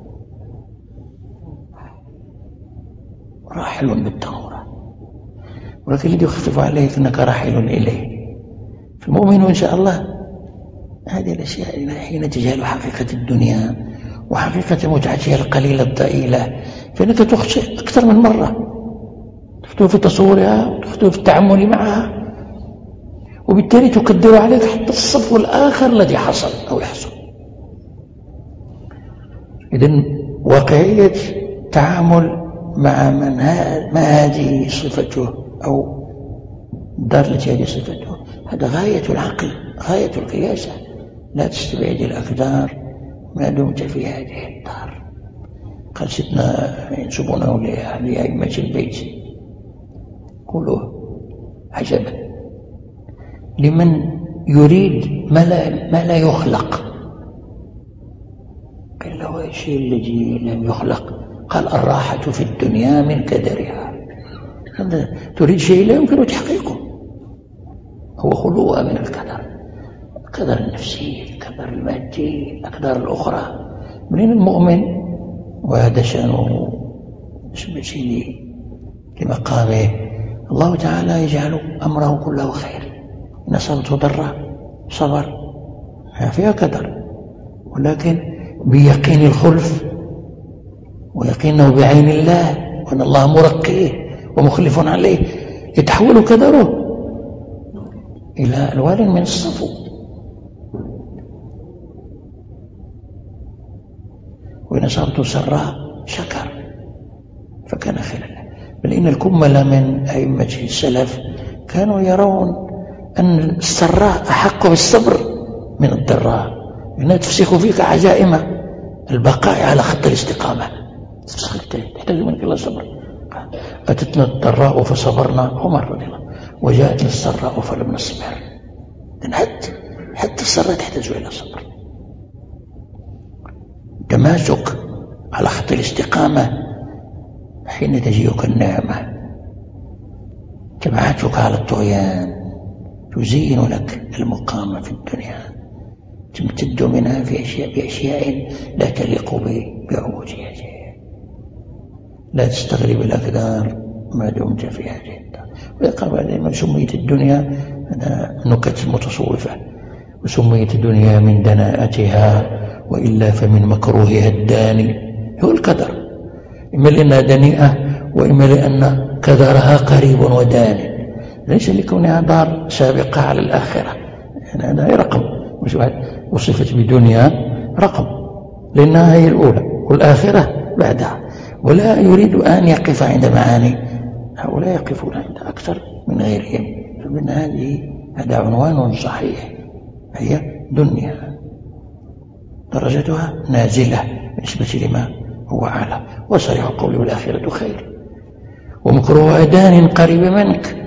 راحل بالضرورة، ولكن الذي يخفف عليك أنك راحل إليه. فالمؤمن إن شاء الله هذه الأشياء حين تجهل حقيقة الدنيا وحقيقة متعتها القليلة الضئيلة، فإنك تخطئ أكثر من مرة، تخطئ في تصورها وتخطئ في التعامل معها، وبالتالي تقدر عليك حتى الصفو الآخر الذي حصل أو يحصل. إذن واقعية تعامل مع من ما هذه صفته أو الدار التي هذه صفته، هذا غاية العقل، غاية القياسة. لا تستبعد الأقدار ما دمت في هذه الدار. قال سيدنا ينسبونه لأئمة البيت، قولوا عجبا لمن يريد ما لا, ما لا يخلق. قيل له ايش الذي لم يخلق؟ قال الراحة في الدنيا من كدرها. تريد شيء لا يمكن تحقيقه، هو خلوها من الكدر، الكدر النفسي، الكدر المادي، الأقدار الأخرى. منين المؤمن وهذا شأنه شيء لمقامه، الله تعالى يجعل أمره كله خير. إن أصابته ضرة صبر، فيها كدر، ولكن بيقين الخلف ويقينه بعين الله وأن الله مرقيه ومخلف عليه، يتحول كدره إلى ألوان من الصفو. وإن أصابته سراء شكر فكان خيرا له. بل إن الكمل من أئمة السلف كانوا يرون أن السراء أحق بالصبر من الضراء، لأنها تفسخ فيك عزائم البقاء على خط الاستقامة. تحتاج منك الله صبر. أتتنا الضراء فصبرنا عمر رضي الله، وجاءتنا السراء فلم نصبر. حتى حتى السراء تحتاج إلى صبر. تماسك على خط الاستقامة حين تجيئك النعمة، تبعثك على الطغيان، تزين لك المقام في الدنيا، تمتد منها في أشياء بأشياء لا تليق بعبوديتها. لا تستغرب الأقدار ما دمت في هذه الدار. ويقال من سميت الدنيا هذا نكت متصوفة، وسميت الدنيا من دناءتها وإلا فمن مكروهها الداني. هو القدر، إما لأنها دنيئة وإما لأن كدرها قريب وداني، ليس لكونها دار سابقة على الآخرة. يعني هذا رقم، مش واحد وصفت بدنيا رقم، لأنها هي الأولى والآخرة بعدها. ولا يريد أن يقف عند معاني، هؤلاء يقفون عند أكثر من غيرهم. فمن هذه هذا عنوان صحيح، هي دنيا درجتها نازلة بالنسبة لما هو أعلى. وصريح القول والآخرة خير، ومكروه دان قريب منك.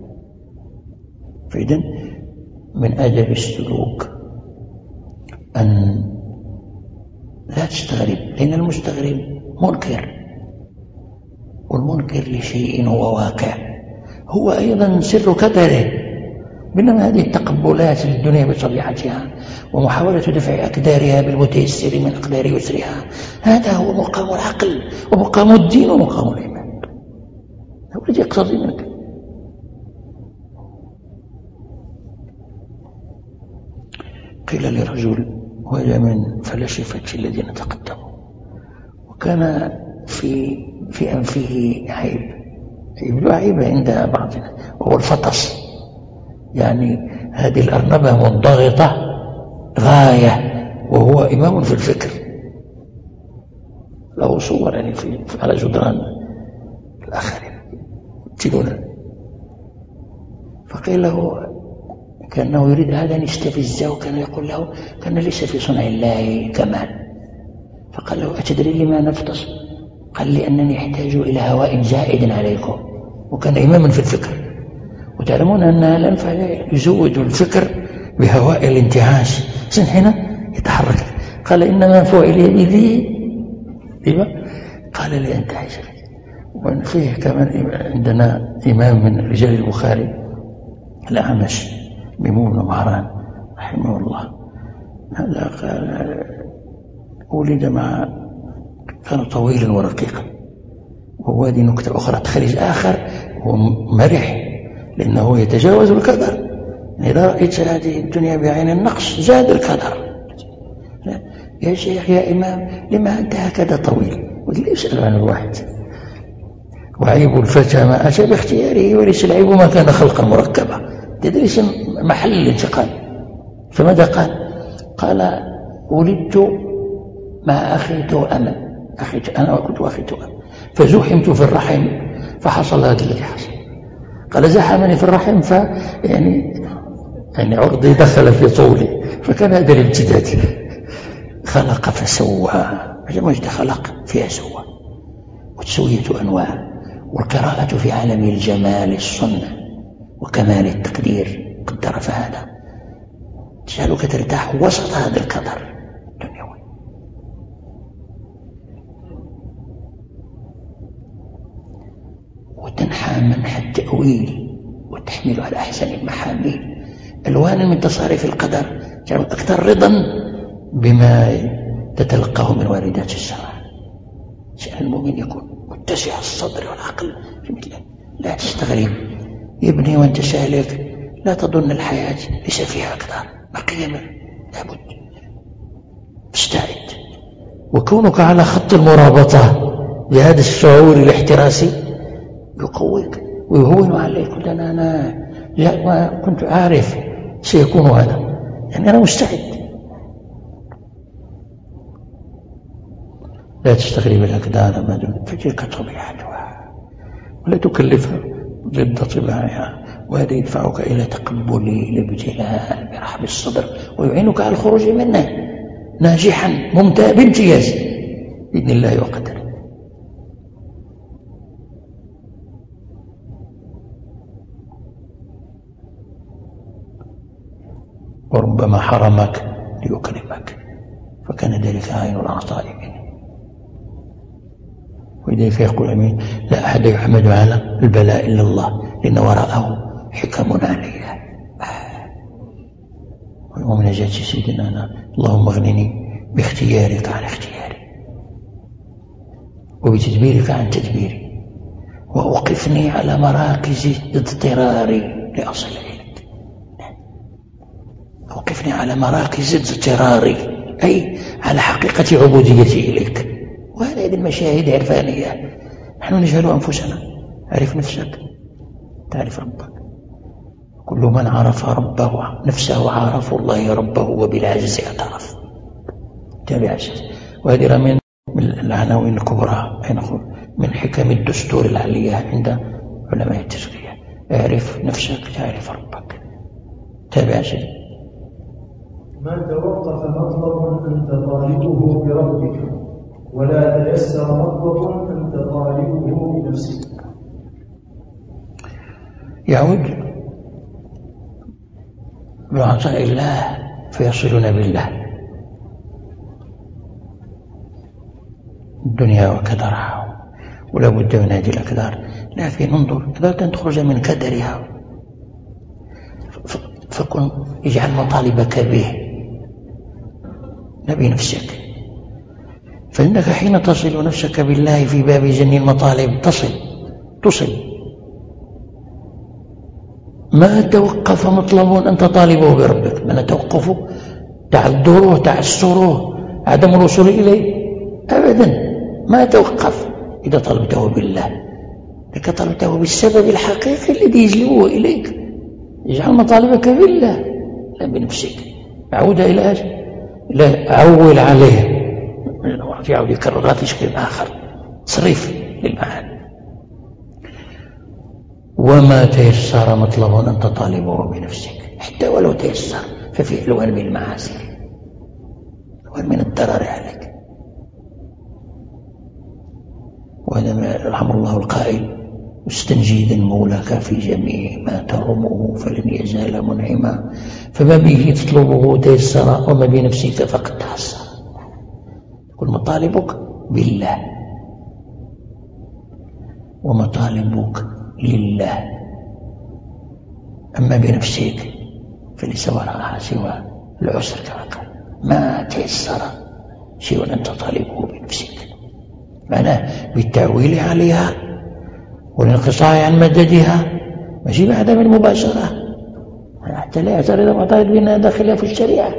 فإذن من أدب السلوك أن لا تستغرب، لأن المستغرب منكر، والمنكر لشيء هو واقع، هو أيضا سر كدره. بينما هذه التقبلات للدنيا بطبيعتها ومحاولة دفع أقدارها بالمتيسر من أقدار يسرها، هذا هو مقام العقل ومقام الدين ومقام الإيمان. هو الذي يقتضي منك. قيل لرجل وهذا من فلاسفة الذين تقدموا، وكان في في أنفه عيب، يبدو عيب عند بعضنا، وهو الفطس. يعني هذه الأرنبة منضغطة غاية، وهو إمام في الفكر، له صور يعني في على جدران الآخرين يقتلون. فقيل له كأنه يريد هذا أن يستفزه، وكان يقول له كان ليس في صنع الله كمال. فقال له أتدري لما نفطس؟ قال لأنني أحتاج إلى هواء زائد عليكم. وكان إماما في الفكر، وتعلمون أن الأنف يزود الفكر بهواء الانتعاش سن حين يتحرك. قال إنما فعل لي لما؟ قال لي أنتعاش. وفيه كمان عندنا إمام من رجال البخاري الأعمش ميمون بن مهران رحمه الله. هذا قال ولد مع كان طويلا ورقيقا، وهذه نكتة أخرى تخرج آخر هو مرح، لأنه يتجاوز القدر. إذا رأيت هذه الدنيا بعين النقص زاد القدر. يا شيخ يا إمام لما أنت هكذا طويل؟ قلت يسأل عن الواحد. وعيب الفتى ما أتى باختياره، وليس العيب ما كان خلقا مركبا. تدريس محل الانتقال. فماذا قال؟ قال ولدت مع أخي توأما، أخي أنا وكنت أخي توأما، فزحمت في الرحم فحصل هذا الذي حصل. قال زحمني في الرحم ف يعني يعني عرضي دخل في طولي، فكان هذا الامتداد. خلق فسوى، مجد خلق فيها سوى، وتسوية أنواع، والقراءة في عالم الجمال الصنع وكمال التقدير قدر فهذا. تجعلك ترتاح وسط هذا القدر الدنيوي. وتنحى منح التأويل وتحمل على أحسن المحامل ألوان من تصاريف القدر تجعلك أكثر رضا بما تتلقاه من واردات السماء. شأن المؤمن يكون متسع الصدر والعقل في مثله، لا تستغرب يا ابني وانت سالك، لا تظن الحياة ليس فيها أقدار، بقية لابد استعد. وكونك على خط المرابطة بهذا الشعور الاحتراسي يقويك ويهون عليك. قلت أنا, أنا لا ما كنت عارف سيكون هذا، يعني أنا مستعد. لا تستغرب الأقدار ما دون فتلك طبيعتها ولا تكلفها ضد طباعها، وهذا يدفعك إلى تقبل الابتلاء برحب الصدر ويعينك على الخروج منه ناجحا ممتاز بامتياز بإذن الله وقدره. وربما حرمك ليكرمك، فكان ذلك عين العطاء منه. ولذلك يقول أمين لا أحد يحمد على البلاء إلا الله، لأن وراءه حكم عليها. ومن نجاة سيدنا أنا اللهم اغنني باختيارك عن اختياري وبتدبيرك عن تدبيري، وأوقفني على مراكز اضطراري لأصل إليك. أوقفني على مراكز اضطراري أي على حقيقة عبوديتي إليك. وهذه المشاهد عرفانية نحن نجهل أنفسنا. عرف نفسك تعرف ربك. كل من عرف ربه نفسه عرف الله ربه وبالعجز اعترف. تابع الشيء. وهذه من العناوين الكبرى من حكم الدستور العليا عند علماء التزكية. اعرف نفسك تعرف ربك. تابع الشيء. ما توقف مطلب أنت طالبه بربك ولا تيسر مطلب أنت طالبه بنفسك. يعود بعطاء الله فيصلنا بالله. الدنيا وكدرها ولا بد من هذه الأقدار، لكن انظر إذا كان تخرج من كدرها فكن اجعل مطالبك به لا بنفسك. فإنك حين تصل نفسك بالله في باب جني المطالب تصل تصل ما توقف مطلب أنت طالبه بربك. من توقف تعذره تعسره عدم الوصول إليه أبدا ما توقف إذا طلبته بالله، لك طلبته بالسبب الحقيقي الذي يجلبه إليك. اجعل مطالبك بالله لا بنفسك. عود إلى لا عول عليه يعود يكررها في شكل آخر صريف للمعاني. وما تيسر مطلب أنت طالبه بنفسك حتى ولو تيسر ففي ألوان من المعاصي ألوان من الضرر عليك. وهذا رحمه الله القائل مستنجدا مولاك في جميع ما ترمه فلن يزال منعما، فما به تطلبه تيسر وما بنفسك فقد تحسر. كل مطالبك بالله ومطالبك لله، أما بنفسك فليس وراءها سوى العسر كما قال. ما تيسر شيء أنت طالبه بنفسك معناه بالتعويل عليها والانقطاع عن مددها، ماشي بعدم المباشرة حتى لا يعترض معترض بأنها داخلة في الشريعة.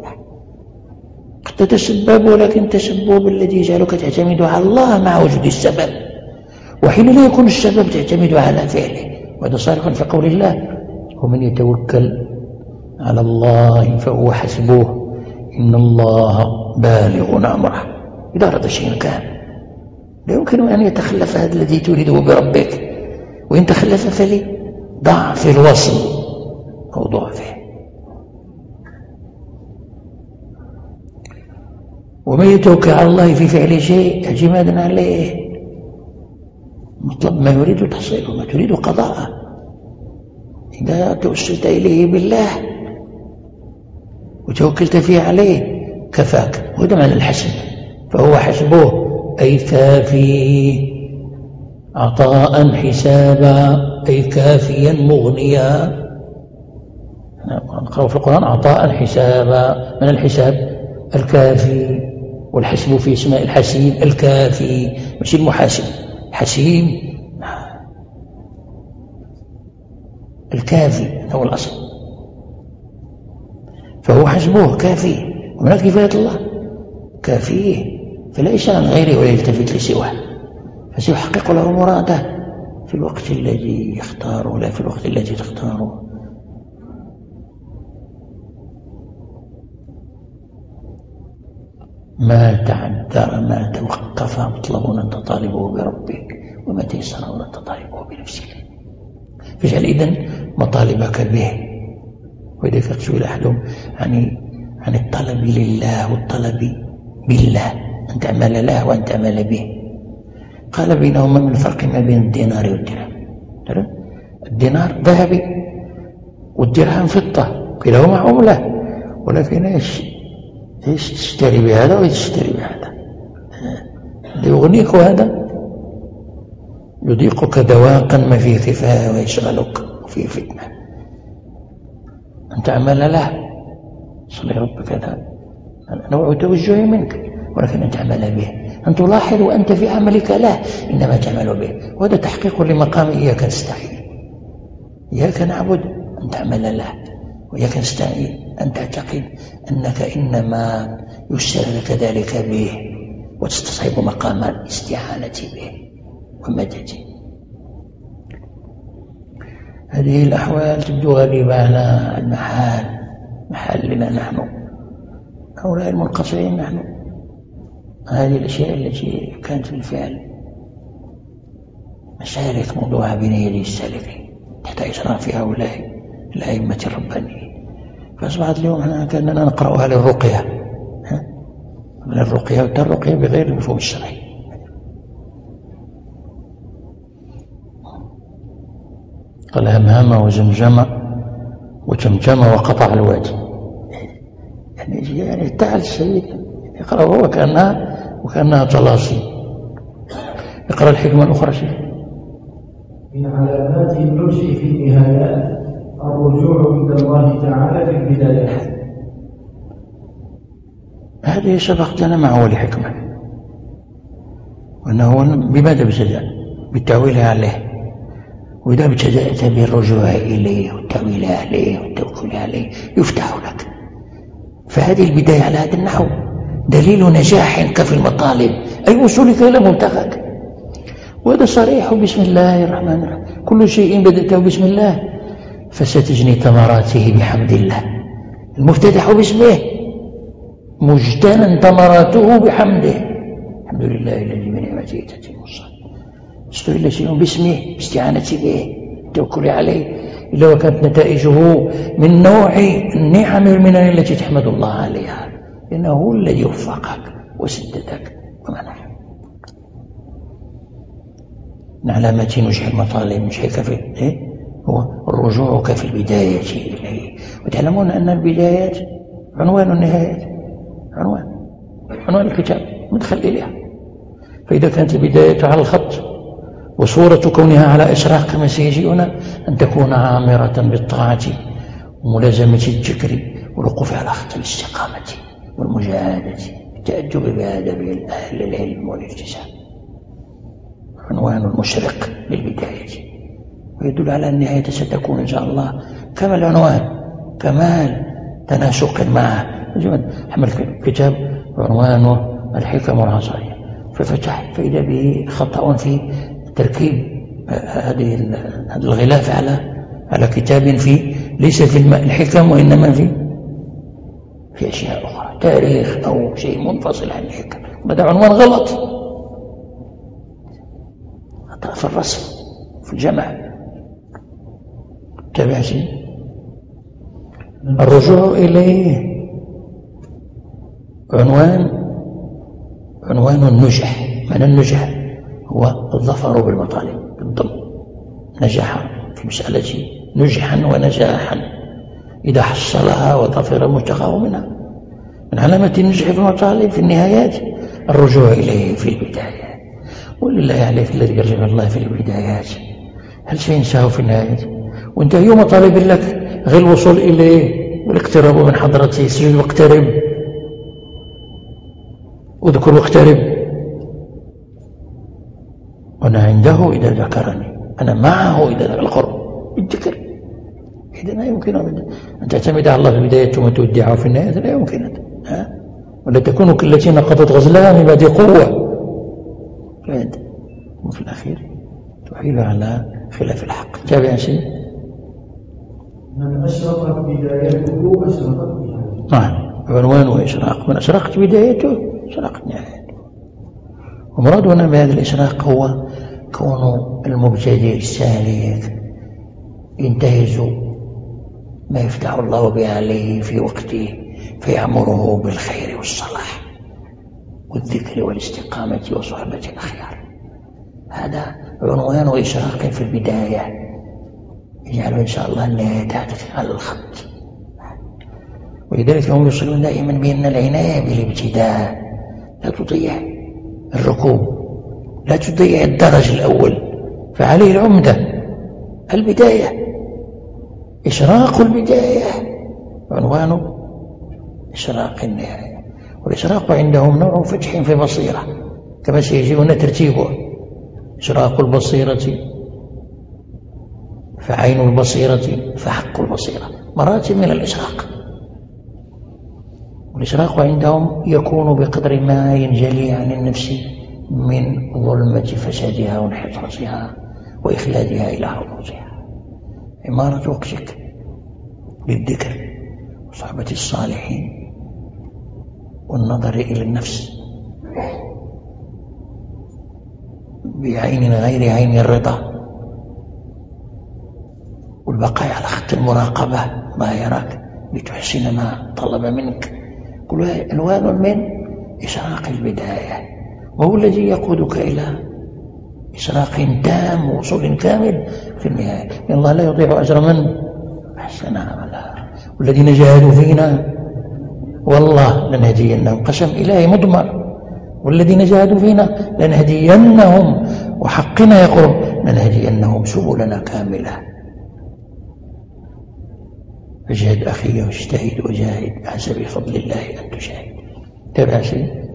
قد تتسبب ولكن تسبب الذي يجعلك تعتمد على الله مع وجود السبب، وحين لا يكون السبب تعتمد على فعله. وهذا صارخ في قول الله ومن يتوكل على الله فهو حسبه إن الله بالغ أمره. إذا أراد شيئا كان لا يمكن أن يتخلف هذا الذي تريده بربك، وإن تخلف فلي ضعف الوصل أو ضعفه. ومن يتوكل على الله في فعل شيء اعتمادا عليه مطلب ما يريد تحصيله ما تريد قضاءه. إذا توسلت إليه بالله وتوكلت فيه عليه كفاك، وهذا معنى الحسب. فهو حسبه أي كافي، عطاء حسابا أي كافيا مغنيا. نقرأ في القرآن عطاء حسابا، من الحساب الكافي، والحسب في اسماء الحسيب الكافي، مش المحاسب، حسيب الكافي هو الأصل. فهو حسبه كافي، ومن كفاية الله كافيه، فلا يسأل عن غيره ولا يلتفت لسواه، فسيحقق له مراده في الوقت الذي يختاره ولا في الوقت الذي تختاره. ما تعذر ما توقف مطلب أن تطالبه بربك، وما تيسر أن تطالبه بنفسك. فاجعل إذن مطالبك به. وإذا سئل أحدهم عن عن الطلب لله والطلب بالله، أن تعمل له وأن تعمل به، قال بينهما من الفرق ما بين الدينار والدرهم. الدينار ذهبي والدرهم فضة، كلاهما عملة، ولكن ايش ايش تشتري بهذا وتشتري بهذا، يغنيك هذا يضيقك ذواقا ما فيه كفاية ويشغلك وفيه فتنة. أن تعمل له، صلي ربك هذا نوع توجه منك، ولكن أن تعمل به، أن تلاحظ أنت في عملك له إنما تعمل به، وهذا تحقيق لمقام إياك نستعين. إياك نعبد أن تعمل له، وإياك نستعين أن تعتقد أنك إنما يسر لك ذلك به، وتستصحب مقام الاستعانة به ومدده. هذه الأحوال تبدو غريبة على المحال محلنا نحن هؤلاء المنقصرين. نحن هذه الأشياء التي كانت بالفعل مسالك موضوعها بين يدي السالكين تحت إشراف هؤلاء الأئمة الربانيين، فأصبحت اليوم احنا كأننا نقرأها للرقية، من الرقية والترقية بغير المفهوم الشرعي. قال همام وزمزم وتمتم وقطع الوادي، يعني يعني تعال السيد يقرأ هو كأنها وكأنها طلاسي. يقرأ الحكمة الأخرى شيء. من علامات النجح في النهايات الرجوع إلى الله تعالى في البدايات. هذه سبقت لنا مع أول حكمة، وأنه بماذا ابتدأ؟ بالتأويل عليه، وإذا ابتدأت بالرجوع إليه والتأويل عليه والتوكل عليه يفتح لك. فهذه البداية على هذا النحو دليل نجاحك في المطالب أي وصولك إلى منتهاك، وهذا صريح بسم الله الرحمن الرحيم. كل شيء بدأته بسم الله فستجني ثمراته بحمد الله. المفتتح باسمه مجتنى ثمراته بحمده. الحمد لله الذي بنعمته تتم الصالحات. استوى شيء باسمه باستعانة به التوكل عليه، إلا وكانت نتائجه من نوع النعم والمنن التي تحمد الله عليها، لأنه هو الذي وفقك وسددك ومنحك. من علامات نجح المطالب نجحك في إيه؟ هو رجوعك في البداية إليه. وتعلمون أن البدايات عنوان النهايات، عنوان عنوان الكتاب مدخل إليها. فإذا كانت البداية على الخط وصورة كونها على إشراق كما سيجيئنا أن تكون عامرة بالطاعة وملازمة الذكر والوقوف على خط الاستقامة والمجاهدة التأدب بأدب أهل العلم والالتزام. عنوان المشرق للبداية، ويدل على أن النهاية ستكون إن شاء الله كما العنوان، كمال تناسق معه. حمل كتاب عنوانه الحكم العصرية، ففتح فإذا به خطأ في تركيب هذه الغلاف على على كتاب فيه ليس في الحكم وإنما في في أشياء أخرى، تاريخ أو شيء منفصل عن الحكم. هذا عنوان غلط، خطأ في الرسم في الجمع. تابع شيء الرجوع إليه عنوان عنوان النجح. من النجح هو الظفر بالمطالب بالضم، نجح في مسألة نجحا ونجاحا، إذا حصلها وظفر مشتقاه منها. من علامة النجح في المطالب في النهايات الرجوع إليه في البداية. ولله عليك الذي يرجع الله في البدايات هل سينساه في النهايات؟ وانت يوم طالب لك غير الوصول إليه والاقتراب من حضرته. اسجد واقترب، اذكر واقترب، وأنا عنده إذا ذكرني، أنا معه إذا ذكر القرب بالذكر. إذا لا يمكن أن تعتمد على الله في البداية ثم تودعه في النهاية، لا يمكن. ها؟ ولا تكون كالتي نقضت غزلها من بعد قوة وفي الأخير تحيل على خلاف الحق. تابع شيء من أشرقت بدايته أشرقت نهايته. نعم، عنوانه إشراق. من أشرقت بدايته أشرقت نهايته. ومرادنا بهذا الإشراق هو كون المبتدئ السالك ينتهز ما يفتح الله به عليه في وقته فيأمره بالخير والصلاح والذكر والاستقامة وصحبة الأخيار. هذا عنوان إشراق في البداية يجعل إن شاء الله النهاية تحدث على الخط. ولذلك هم يصلون دائما بأن العناية بالابتداء لا تضيع الركوب، لا تضيع الدرج الأول، فعليه العمدة البداية. إشراق البداية عنوانه إشراق النهاية. والإشراق عندهم نوع فتح في بصيرة كما سيجي هنا ترتيبه: إشراق البصيرة، فعين البصيرة، فحق البصيرة، مراتب من الإشراق. والإشراق عندهم يكون بقدر ما ينجلي عن النفس من ظلمة فسادها وانحطاطها وإخلادها إلى حظوظها. عمارة وقتك للذكر وصحبة الصالحين والنظر إلى النفس بعين غير عين الرضا، والبقاء على خط المراقبة ما يراك لتحسن ما طلب منك. كلها ألوان من إشراق البداية، وهو الذي يقودك إلى إشراق تام ووصول كامل في النهاية. إن الله لا يضيع أجر من أحسن عملا. والذين جاهدوا فينا والله لنهدينهم، قسم إلهي مضمر، والذين جاهدوا فينا لنهدينهم، وحقنا يقول لنهدينهم سبلنا كاملة. فاجهد أخي واجتهد وجاهد حسب فضل الله أن تشاهد. تابع شيء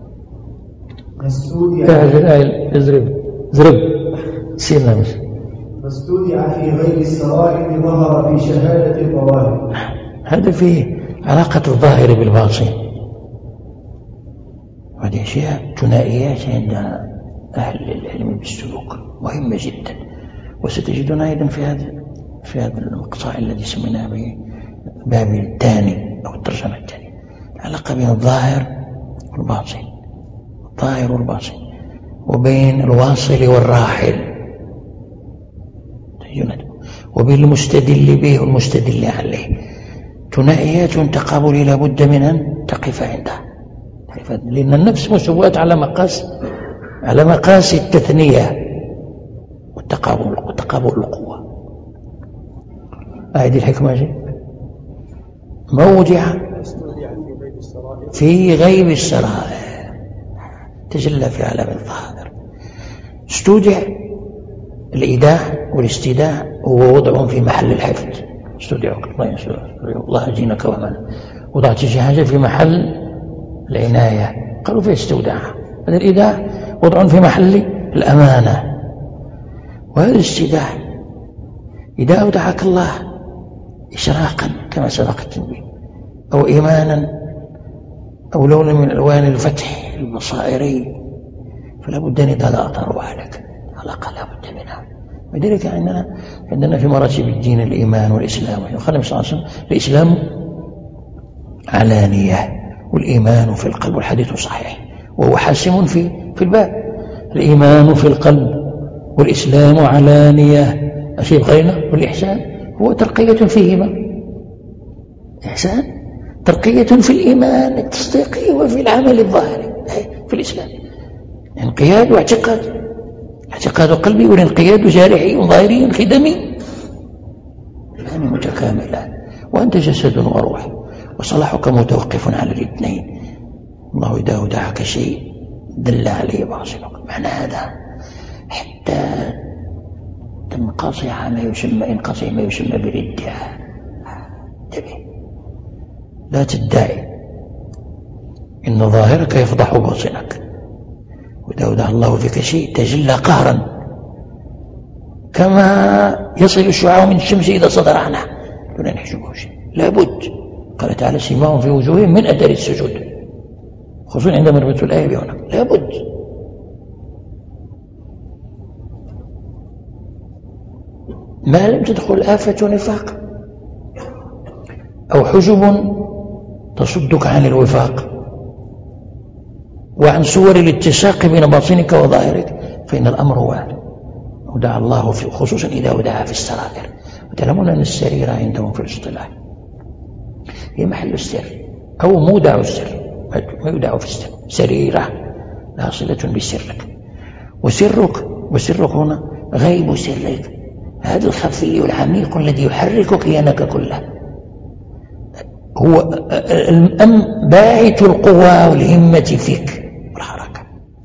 تابع الآية ازرب زرب سيرنا مش فاستودع في غير السرائر ظهر في شهادة الظواهر. هذا فيه علاقة الظاهر بالباطن، وهذه أشياء ثنائيات عند أهل العلم بالسلوك مهمة جدا. وستجدنا أيضا في هذا في هذا المقطع الذي سميناه باب الثاني أو الترجمة الثانية، العلاقة بين الظاهر والباطن، الظاهر والباطن، وبين الواصل والراحل، وبين المستدل به والمستدل عليه. ثنائيات تقابل لا بد من أن تقف عندها، لأن النفس مسوات على مقاس على مقاس التثنية والتقابل وتقابل القوة. هذه الحكمة موضع في غيب السرائر تجلى في عالم الظاهر. استودع الإيداع والاستيداع هو وضع في محل الحفظ. استودعك الله يجينك ومن وضعت شي حاجة في محل العناية، قالوا فيه استودعها. هذا الإيداع وضع في محل الأمانة، وهذا الاستيداع إذا أودعك الله إشراقا كما سبق التنبيه أو إيمانا أو لون من ألوان الفتح البصائري، فلا بد أن يتلاطر عليك علاقة لا بد منها. ولذلك عندنا عندنا في مراتب الدين الإيمان والإسلام. وقال النبي صلى الله عليه وسلم: الإسلام علانية والإيمان في القلب، والحديث صحيح وهو حاسم في في الباب. الإيمان في القلب والإسلام علانية. أشيء غيرنا والإحسان هو ترقية فيهما. إحسان ترقية في الإيمان التصديقي وفي العمل الظاهري في الإسلام. انقياد واعتقاد، اعتقاد قلبي والانقياد جارحي وظاهري خدمي، يعني متكاملة. وأنت جسد وروح، وصلاحك متوقف على الاثنين. الله إذا ودعك شيء دل عليه باطنك. معنى هذا حتى تنقطع ما يسمى ينقطع ما يسمى بالادعاء. انتبه، لا تدعي، إن ظاهرك يفضح باطنك. وإذا أودع الله فيك شيء تجلى قهرا كما يصل الشعاع من الشمس إذا صدر عنها دون أن يحجبه شيء. لابد. قال تعالى سيماهم في وجوههم من أثر السجود، خصوصا عندما نربط الآية بهنا. لابد. ما لم تدخل آفة نفاق أو حجب تصدك عن الوفاق وعن صور الاتساق بين باطنك وظاهرك، فإن الأمر واحد. ودع الله في، خصوصا إذا ودعها في السرائر. وتعلمون أن السريرة عندهم في الاصطلاح هي محل السر أو مودع السر، ما يودع في السر. سريرة لها صلة بسرك، وسرك وسرك هنا غيب سرك، هذا الخفي العميق الذي يحرك كيانك كله، هو أم باعث القوى والهمة فيك والحركة.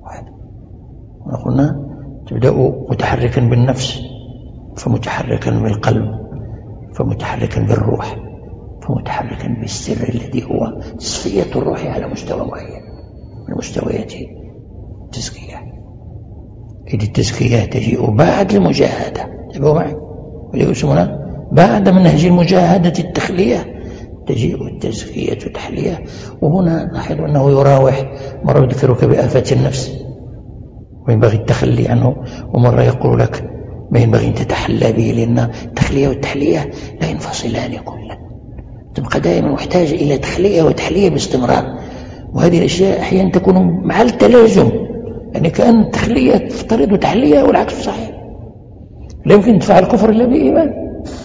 وقلنا تبدأ متحركا بالنفس، فمتحركا بالقلب، فمتحركا بالروح، فمتحركا بالسر الذي هو تصفية الروح على مستوى معين من مستويات التزكية. إذ التزكية تجيء بعد المجاهدة. تبعوا معي، وليسمنا بعد منهج المجاهدة التخلية تجيء التزكية تحلية. وهنا لاحظوا أنه يراوح، مرة يذكرك بآفات النفس وينبغي التخلي عنه، ومرة يقول لك ما ينبغي أن تتحلى به، لأن التخلية والتحلية لا ينفصلان كلا، تبقى دائما محتاج إلى تخلية وتحلية باستمرار. وهذه الأشياء أحيانا تكون مع التلازم، يعني كأن التخلية تفترض تحلية والعكس صحيح. لا يمكن تفعل الكفر إلا بإيمان.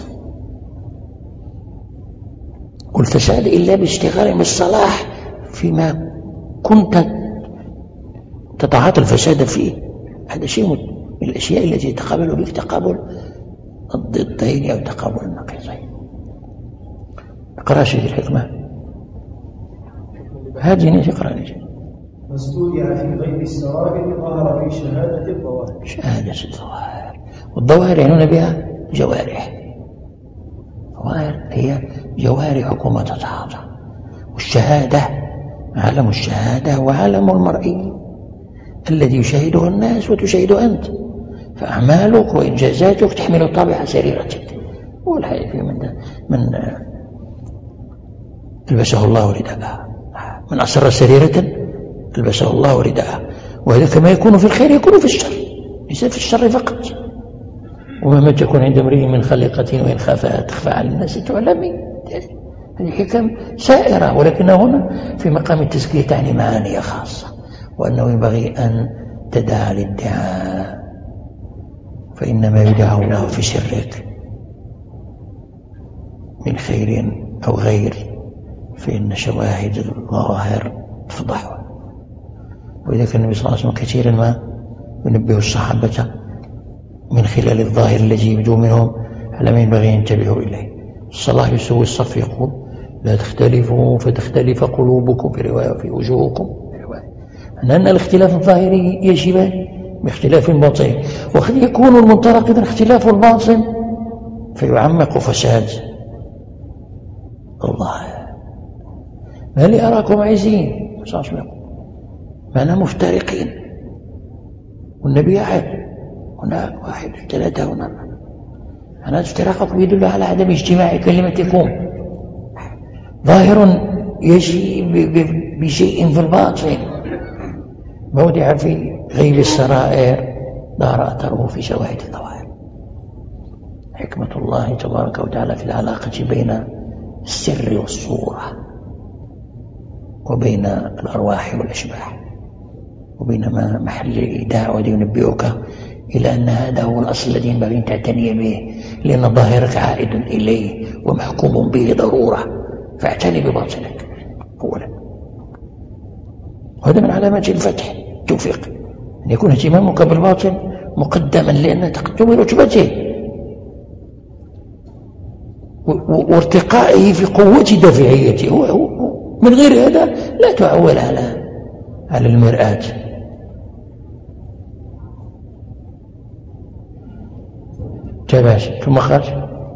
قل فساد إلا باشتغال بالصلاح فيما كنت تتعاطى الفساد فيه. هذا شيء من الأشياء التي يتقابل بك تقابل الضدين أو تقابل النقيضين. اقرأ شيء الحكمة هذه نيجي اقرأ نيجي. ما استودع في غيب السرائر ظهر في شهادة الظواهر. شهادة الظواهر، والظواهر يعنون بها جوارح. الظواهر هي جوارحكم تتعاطى، والشهادة عالم الشهادة وعالم المرئي الذي يشاهده الناس وتشاهده أنت، فأعمالك وإنجازاتك تحمل طابع سريرتك. والحقيقة من من ألبسه الله رداءه، من أسر سريرة ألبسه الله رداءه. وهذا كما يكون في الخير يكون في الشر، ليس في الشر فقط. ومهما تكون عند امرئ من خليقة وإن خافها تخفى على الناس تعلمي. هذه حكم سائرة، ولكن هنا في مقام التزكية تعني معاني خاصة، وأنه ينبغي أن تدع الادعاء، فإنما يدعى الله في سرك من خير أو غير، فإن شواهد الظواهر تفضحها. وإذا كان النبي صلى الله عليه وسلم كثيرا ما ينبه الصحابة من خلال الظاهر الذي يبدو منهم على ما ينبغي أن ينتبهوا إليه. الصلاح يسوي الصف، يقول لا تختلفوا فتختلف قلوبكم، في رواية في وجوهكم في رواية، أن الاختلاف الظاهري يجب باختلاف الباطن، وقد يكون المنطلق إذا اختلاف الباطن فيعمق فساد الظاهر. ما لي أراكم عايزين معنا مفترقين، والنبي أحد هناك واحد ثلاثة هنا. أنا افتراقكم يدل على عدم اجتماع كلمتكم. ظاهر يجي بشيء في الباطن، مودع في غيب السرائر دار أثره في شواهد الظواهر. حكمة الله تبارك وتعالى في العلاقة بين السر والصورة، وبين الأرواح والأشباح، وبين ما محل الإيداع، والذي ينبئك إلى أن هذا هو الأصل الذي ينبغي أن تعتني به، لأن ظاهرك عائد إليه ومحكوم به ضرورة، فاعتني بباطنك أولا. وهذا من علامات الفتح التوفيق، أن يكون اهتمامك بالباطن مقدما، لأن تقدم رتبته. وارتقائه في قوة دافعيته. من غير هذا لا تعول على على المرآة. تباش ثم خرج.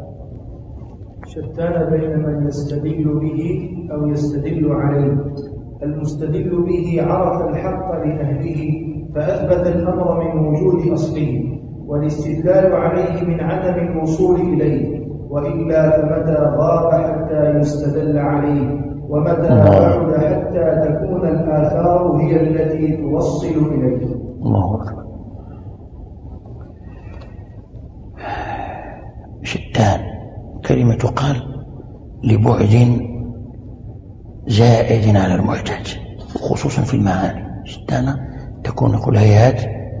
شتان بين من يستدل به أو يستدل عليه. المستدل به عرف الحق لأهله فأثبت الأمر من وجود أصله، والاستدلال عليه من عدم الوصول إليه، وإلا فمتى غاب حتى يستدل عليه، ومتى بعد حتى تكون الآثار هي التي توصل إليه. الله أكبر. شتان كلمة تقال لبعد زائد على المعتاد، خصوصا في المعاني. شتان تكون كل هيئات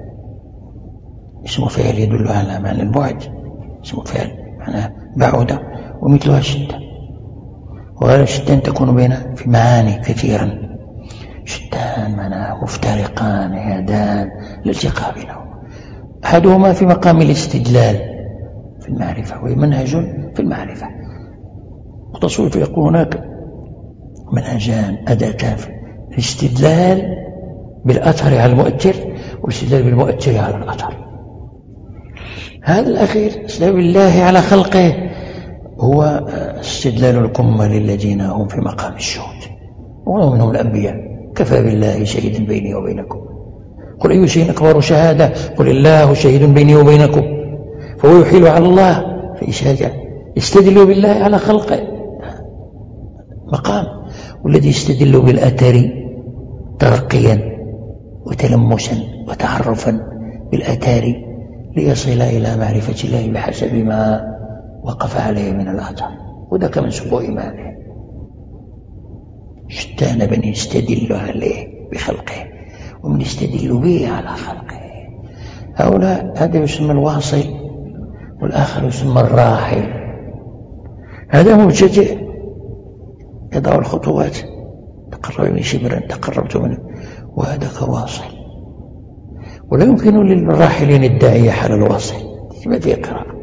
اسم فعل يدل على معنى البعد، اسم فعل معناه بعد، ومثلها شتان. وغير شتان تكون بين في معاني كثيرا. شتان معناه مفترقان هادان الالتقاء بينهما. أحدهما في مقام الاستدلال في المعرفة، وهي منهج في المعرفة. التصوف يقول هناك منهجان أداتان: الاستدلال بالأثر على المؤثر، والاستدلال بالمؤثر على الأثر. هذا الأخير استدلال بالله على خلقه هو استدلال الكمل للذين هم في مقام الشهود، ومنهم الأنبياء. كفى بالله شهيدا بيني وبينكم، قل أي شيء أكبر شهادة، قل الله شهيد بيني وبينكم. فهو يحيل على الله في إشهاده، يستدل بالله على خلقه مقام. والذي يستدل بالأثر ترقيا وتلمسا وتعرفا بالأثار ليصل إلى معرفة الله بحسب ما وقف عليه من الأثر، وذاك من سبوع إيمانه. شتان من يستدل عليه بخلقه ومن يستدل به على خلقه. هؤلاء هذا يسمى الواصل، والآخر يسمى الراحل. هذا مبتدئ يضع الخطوات، تقرب من شبرا تقربت منه، وهذا كواصل. ولا يمكن للراحلين الداعية حال الواصل، ما فيه قرار.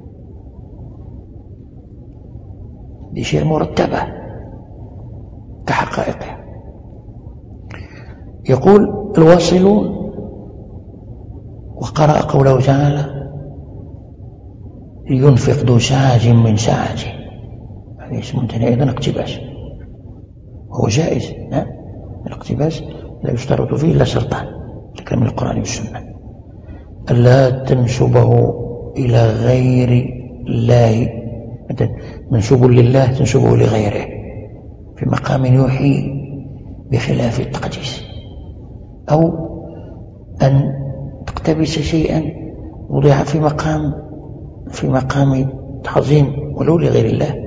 دي شيء مرتبة كحقائقها. يقول الواصلون، وقرأ قوله تعالى: ينفق ذو سعة من سعته. هذا اسمه أيضا اقتباس، وهو جائز. الاقتباس لا يشترط فيه إلا شرطان لكلام من القرآن والسنة: ألا تنسبه إلى غير الله، منسوب لله تنسبه لغيره في مقام يوحي بخلاف التقديس، أو أن تقتبس شيئا وضع في مقام في مقام تعظيم ولو لغير الله،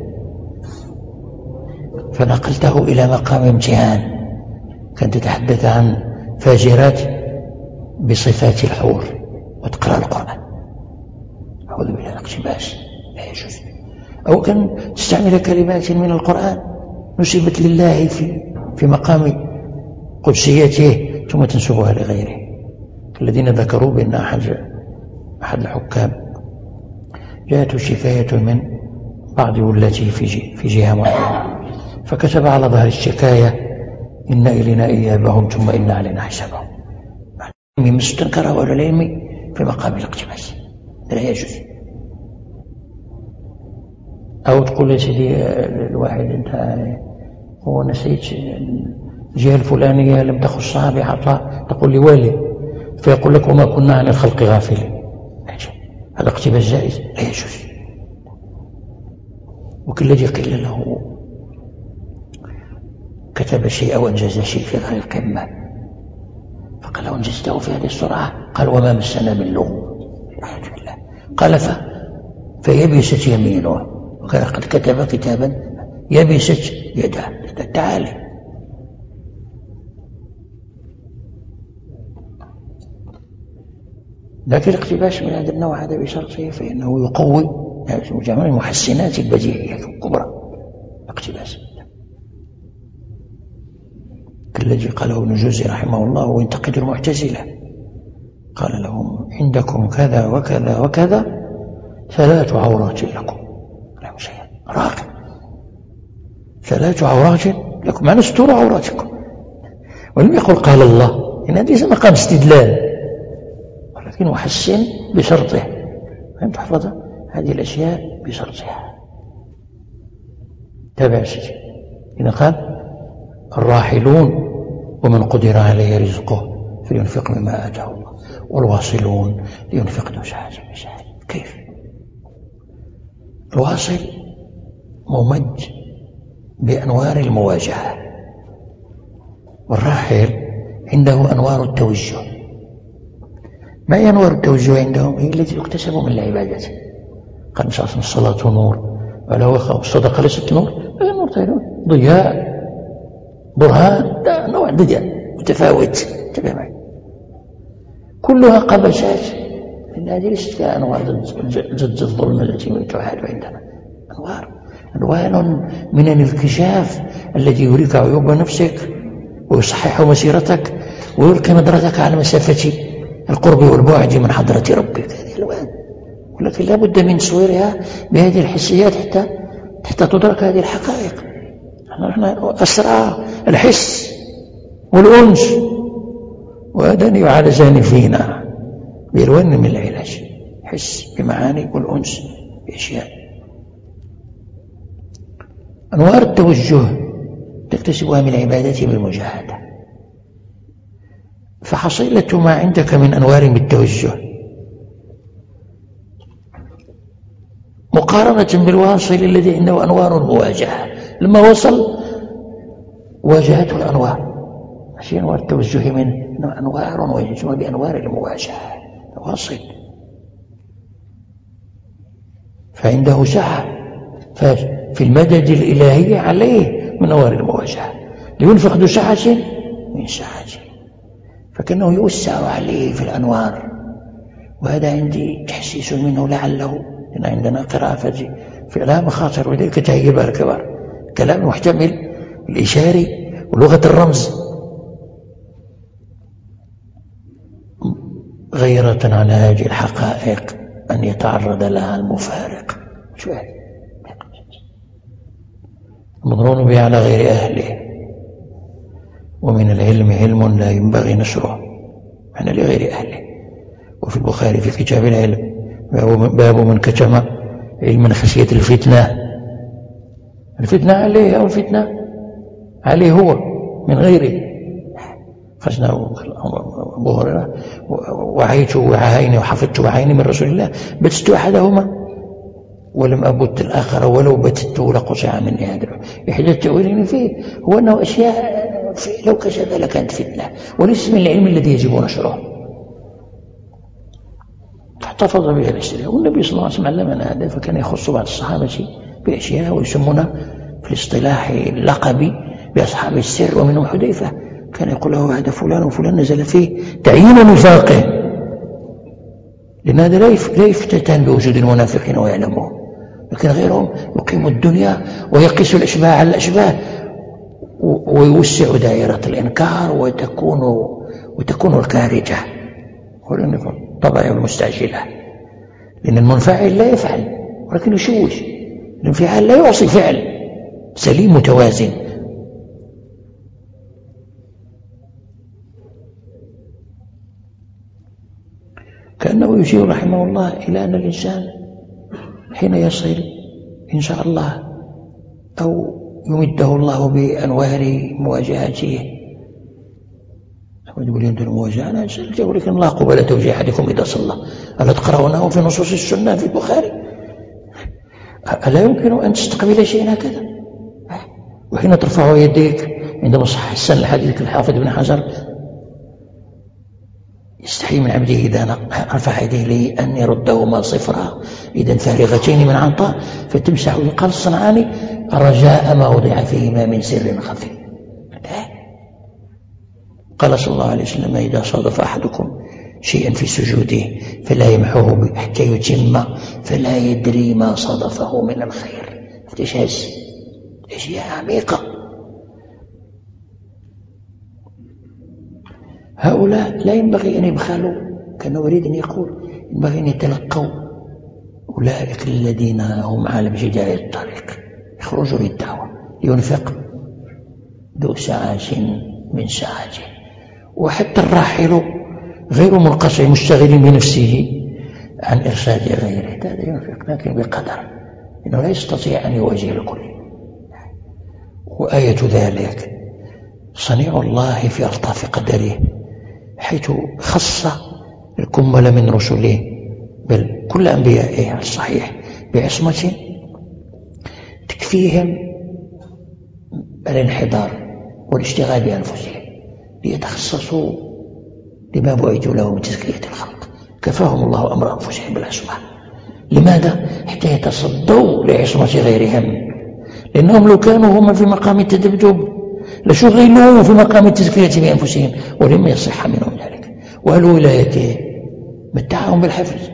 فنقلته إلى مقام امتهان. كانت تتحدث عن فاجرات بصفات الحور وتقرأ القرآن، أعوذ بالله، الاقتباس لا يجوز. أو كان تستعمل كلمات من القرآن نسبت لله في في مقام قدسيته ثم تنسبها لغيره. الذين ذكروا بأن أحد أحد الحكام جاءته شكاية من بعض ولاته في في جهة معينة، فكتب على ظهر الشكاية: إن إلينا إيابهم ثم إن علينا حسابهم. مستنكر ولا العلم في مقام الاقتباس لا يجوز. أو تقول يا سيدي الواحد: أنت هو نسيت الجهة الفلانية لم تخصها بعطاء، تقول لي والي، فيقول لك: وما كنا عن الخلق غافلين. هذا اقتباس جائز لا يجوز. وكل الذي قيل له كتب شيء أو أنجز شيء في غير القمة، فقال: لو أنجزته في هذه السرعة، قال: وما مسنا من لغو. قال: ف... فيبست يمينه، وكان قد كتب كتابا يبست يده. تعالى لكن الاقتباس من هذا النوع هذا بشرطه، فإنه يقوي جميع المحسنات البديهية الكبرى. اقتباس الذي قاله ابن جوزي رحمه الله وينتقد المعتزلة، قال لهم: عندكم كذا وكذا وكذا ثلاث عورات لكم، راقب ثلاث عورات لكم معنى ستور عوراتكم، ولم يقل قال الله، إن هذه مقام استدلال، ولكن وحسن بشرطه أن تحفظ هذه الأشياء بشرطها. تابع سيدي، إذا قال الراحلون ومن قدر عليه رزقه فلينفق مما آتاه الله، والواصلون لينفق ذو سعة من سعته. كيف؟ الواصل ممد بأنوار المواجهة، والراحل عنده أنوار التوجه. ما هي أنوار التوجه عندهم؟ هي التي يكتسب من العبادة. قال صلى الله عليه وسلم الصلاة نور ولا وخاء، الصدقة ليست نور، هي نور ضياء برهان، ده نوع ضياء متفاوت. انتبه معي، كلها قبسات، إن هذه ليست أنوار ضد الظلم التي تعاد عندنا. أنوار ألوان من الانكشاف الذي يريك عيوب نفسك ويصحح مسيرتك ويلقي نظرتك على مسافة القرب والبعد من حضرة ربك. هذه ألوان، ولكن لا بد من تصويرها بهذه الحسيات حتى حتى تدرك هذه الحقائق. نحن أسرى الحس والأنس، وهذان يعالجان فينا بألوان من العلاج، حس بمعاني والأنس بأشياء. أنوار التوجه تكتسبها من العبادة بالمجاهدة، فحصيلة ما عندك من أنوار بالتوجه مقارنة بالواصل الذي عنده أنوار المواجهة. لما وصل واجهته الأنوار، ماشي أنوار التوجه من أنوار ويجمع بأنوار المواجهة. واصل فعنده سعة، ففي المدد الإلهي عليه من أنوار المواجهة، لينفق ذو سعة من سعته، فكأنه يوسع عليه في الأنوار. وهذا عندي تحسيس منه لعله، لأن عندنا قراءة في لا مخاطر، وذلك تهيبها الكبار، كلام محتمل الإشاري ولغة الرمز، غيرة على هذه الحقائق أن يتعرض لها المفارق. شوية مضرون به على غير أهله، ومن العلم علم لا ينبغي نشره معنى لغير أهله. وفي البخاري في كتاب العلم باب من كتم علما خشية الفتنة. الفتنة عليه أو الفتنة عليه هو من غيره. خشنا أبو هريرة وعيت وعهين وحفظت وعهين من رسول الله، بتست أحدهما ولم أبت الآخر، ولو بتت لقطع مني هذا. إحدى التأويلين فيه هو أنه أشياء لو كشف لكانت فتنة، وليس من العلم الذي يجب نشره، احتفظ بها الأشياء. والنبي صلى الله عليه وسلم علمنا هذا، فكان يخص بعض الصحابة بأشياء ويسمونه في الاصطلاح اللقبي بأصحاب السر، ومنهم حذيفة كان يقول له هذا فلان وفلان نزل فيه تعيين نفاقه، لأن هذا لا يفتتن بوجود المنافقين ويعلمون، لكن غيرهم يقيم الدنيا ويقيس الأشباه على الأشباه ويوسع دائرة الإنكار وتكون وتكون الكارجة طبعا المستعجلة، لأن المنفعل لا يفعل ولكن يشوش، الانفعال لا يعصي فعل سليم متوازن. كأنه يشير رحمه الله إلى أن الإنسان حين يصل إن شاء الله أو يمده الله بأنوار مواجهته، يقول يمد المواجهة. أنا أقول لك الله قبل توجيه أحدكم إذا صلى، ألا تقرأونه في نصوص السنة في البخاري؟ ألا يمكن أن تستقبل شيئا هكذا؟ وحين ترفع يديك عندما صح السن الحديث الحافظ بن حجر يستحي من عبده إذا رفع يديه لي أن يردهما صفرا إذا فارغتين من عنطاء فتمسح. قال الصنعاني رجاء ما وضع فيهما من سر خفي. قال صلى الله عليه وسلم إذا صادف أحدكم شيئا في سجوده فلا يمحوه حتى يتم فلا يدري ما صادفه من الخير. افتشاش أشياء عميقة. هؤلاء لا ينبغي أن يبخلوا، كان يريد أن يقول ينبغي أن يتلقوا أولئك الذين هم على ابتداء الطريق. يخرج للدعوة ينفق ذو ساعة من ساعته. وحتى الراحل غير منقطع مشتغل بنفسه عن إرشاد غيره، هذا ينفق لكن بقدر، إنه لا يستطيع أن يواجه الكل. وآية ذلك صنيع الله في ألطاف قدره، حيث خص الكمل من رسله بل كل أنبيائه الصحيح بعصمة تكفيهم الانحدار والاشتغال بأنفسهم ليتخصصوا لما بعثوا له من تزكية الخلق. كفاهم الله أمر أنفسهم بالعصمة. لماذا؟ حتى يتصدوا لعصمة غيرهم، لأنهم لو كانوا هم في مقام التدبجب لشغلوا في مقام التزكية بأنفسهم ولم يصح منهم ذلك. وأهل ولايته متعهم بالحفظ،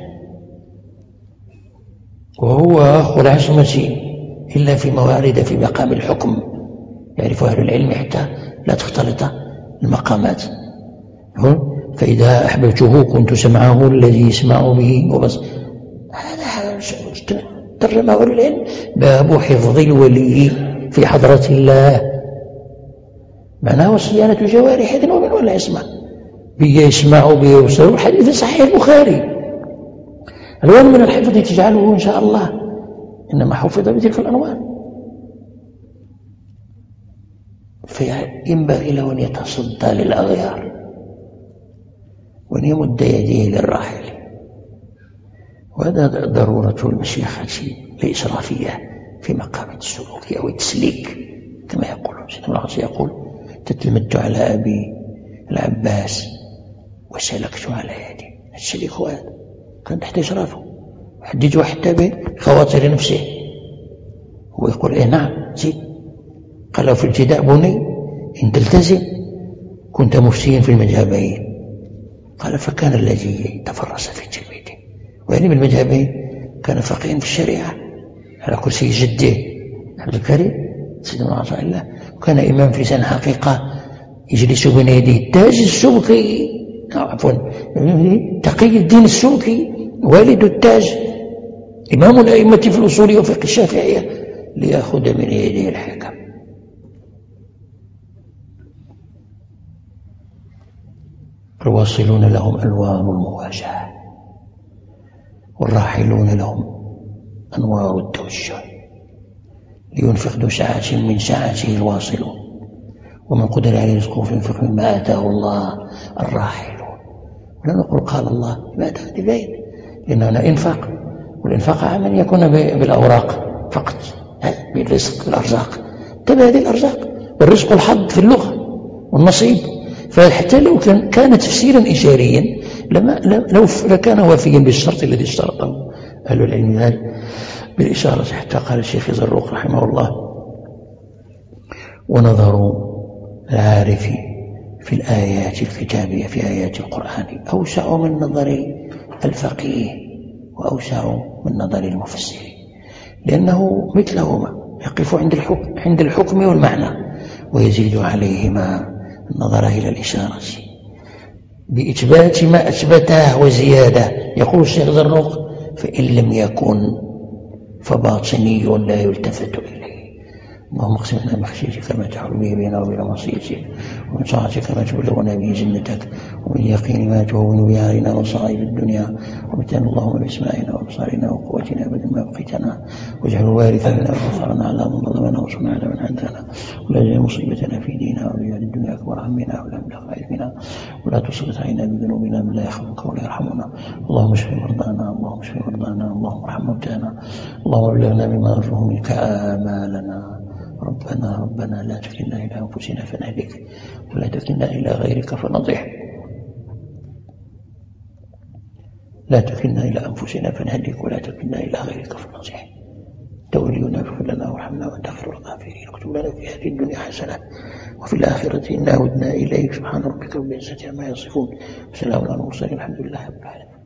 وهو أخو العصمة إلا في موارد في مقام الحكم، يعرف أهل العلم حتى لا تختلط المقامات. فإذا أحببته كنت سمعه الذي يسمع به وبس. هذا ترجمه أهل العلم باب حفظ الولي في حضرة الله، معناه صيانة جوارح إذن ومن ولا يسمع بي يسمع بي يبصر. الحديث صحيح البخاري، الوان من الحفظ تجعله إن شاء الله إنما حفظ بتلك الأنوار. فينبغي له أن يتصدى للأغيار وأن يمد يديه للراحل، وهذا ضرورة المشيخة الإسرافية في مقام السلوك أو التسليك كما يقول سيدنا العاصي، يقول تتلمت على أبي العباس وسلكت على يدي. السليك هو هذا، كان تحت إشرافه، حديث حتى بخواطر نفسه. هو يقول إيه نعم زيد. قال في الابتداء بني إن تلتزم كنت مفتيا في المذهبين. قال فكان الذي تفرس في تلميذه، ويعني بالمذهبين كان فقيها في الشريعة على كرسي جده عبد الكريم سيدنا العطاء الله، وكان إمام في لسان حقيقة يجلس بين يديه التاج السبكي، عفوا تقي الدين السبكي والد التاج إمام الأئمة في الأصول وفقه الشافعية، ليأخذ من يديه الحكم. الواصلون لهم ألوان المواجهة، والراحلون لهم أنوار التوجه. لينفق ذو سعة من سعته الواصلون، ومن قدر عليه رزقه فينفق مما آتاه الله الراحلون. ولا نقول قال الله لماذا؟ لبين لأننا إنفاق، والإنفاق عمل يكون بالأوراق فقط، بالرزق بالأرزاق. تبع هذه الأرزاق والرزق الحظ في اللغة والنصيب، فحتى لو كان, كان تفسيرا إشاريا لما لو لكان وافيا بالشرط الذي اشترطه أهل العلم ذلك بالإشارة. حتى قال الشيخ زروق رحمه الله ونظر العارف في الآيات الكتابية في آيات القرآن أوسع من نظر الفقيه وأوسع من نظر المفسر، لأنه مثلهما يقف عند الحكم, عند الحكم والمعنى، ويزيد عليهما النظر إلى الإشارة بإثبات ما أثبته وزيادة. يقول الشيخ زروق فإن لم يكن فباطني لا يلتفت إليه. اللهم اقسم لنا من خشيتك ما تحول به بيننا وبين معصيتك، ومن طاعتك ما تبلغنا به جنتك، ومن اليقين ما تهون به علينا مصائب الدنيا، ومتعنا اللهم بأسمائنا وأبصارنا وقوتنا أبدا ما بقيتنا، واجعل الوارث منا وانصرنا على من ظلمنا وانصرنا على من عادانا، ولا تجعل مصيبتنا في ديننا ولا تجعل الدنيا أكبر همنا ولا مبلغ علمنا، ولا تسلط علينا بذنوبنا من لا يخافك ولا يرحمنا. اللهم اشف مرضانا، اللهم اشف مرضانا، اللهم ارحم موتانا، اللهم بلغنا بما نرجوه منك آمالنا. ربنا ربنا لا تكلنا إلى أنفسنا فنهلك، ولا تكلنا إلى غيرك فنضيع، لا تكلنا إلى أنفسنا فنهلك ولا تكلنا إلى غيرك فنضيع. تولينا اغفر لنا وارحمنا وأنت خير الغافرين. اكتب لنا في هذه الدنيا حسنة وفي الآخرة إنا هدنا إليك. سبحان ربك رب العزة عما يصفون، وسلام على المرسلين، الحمد لله رب العالمين.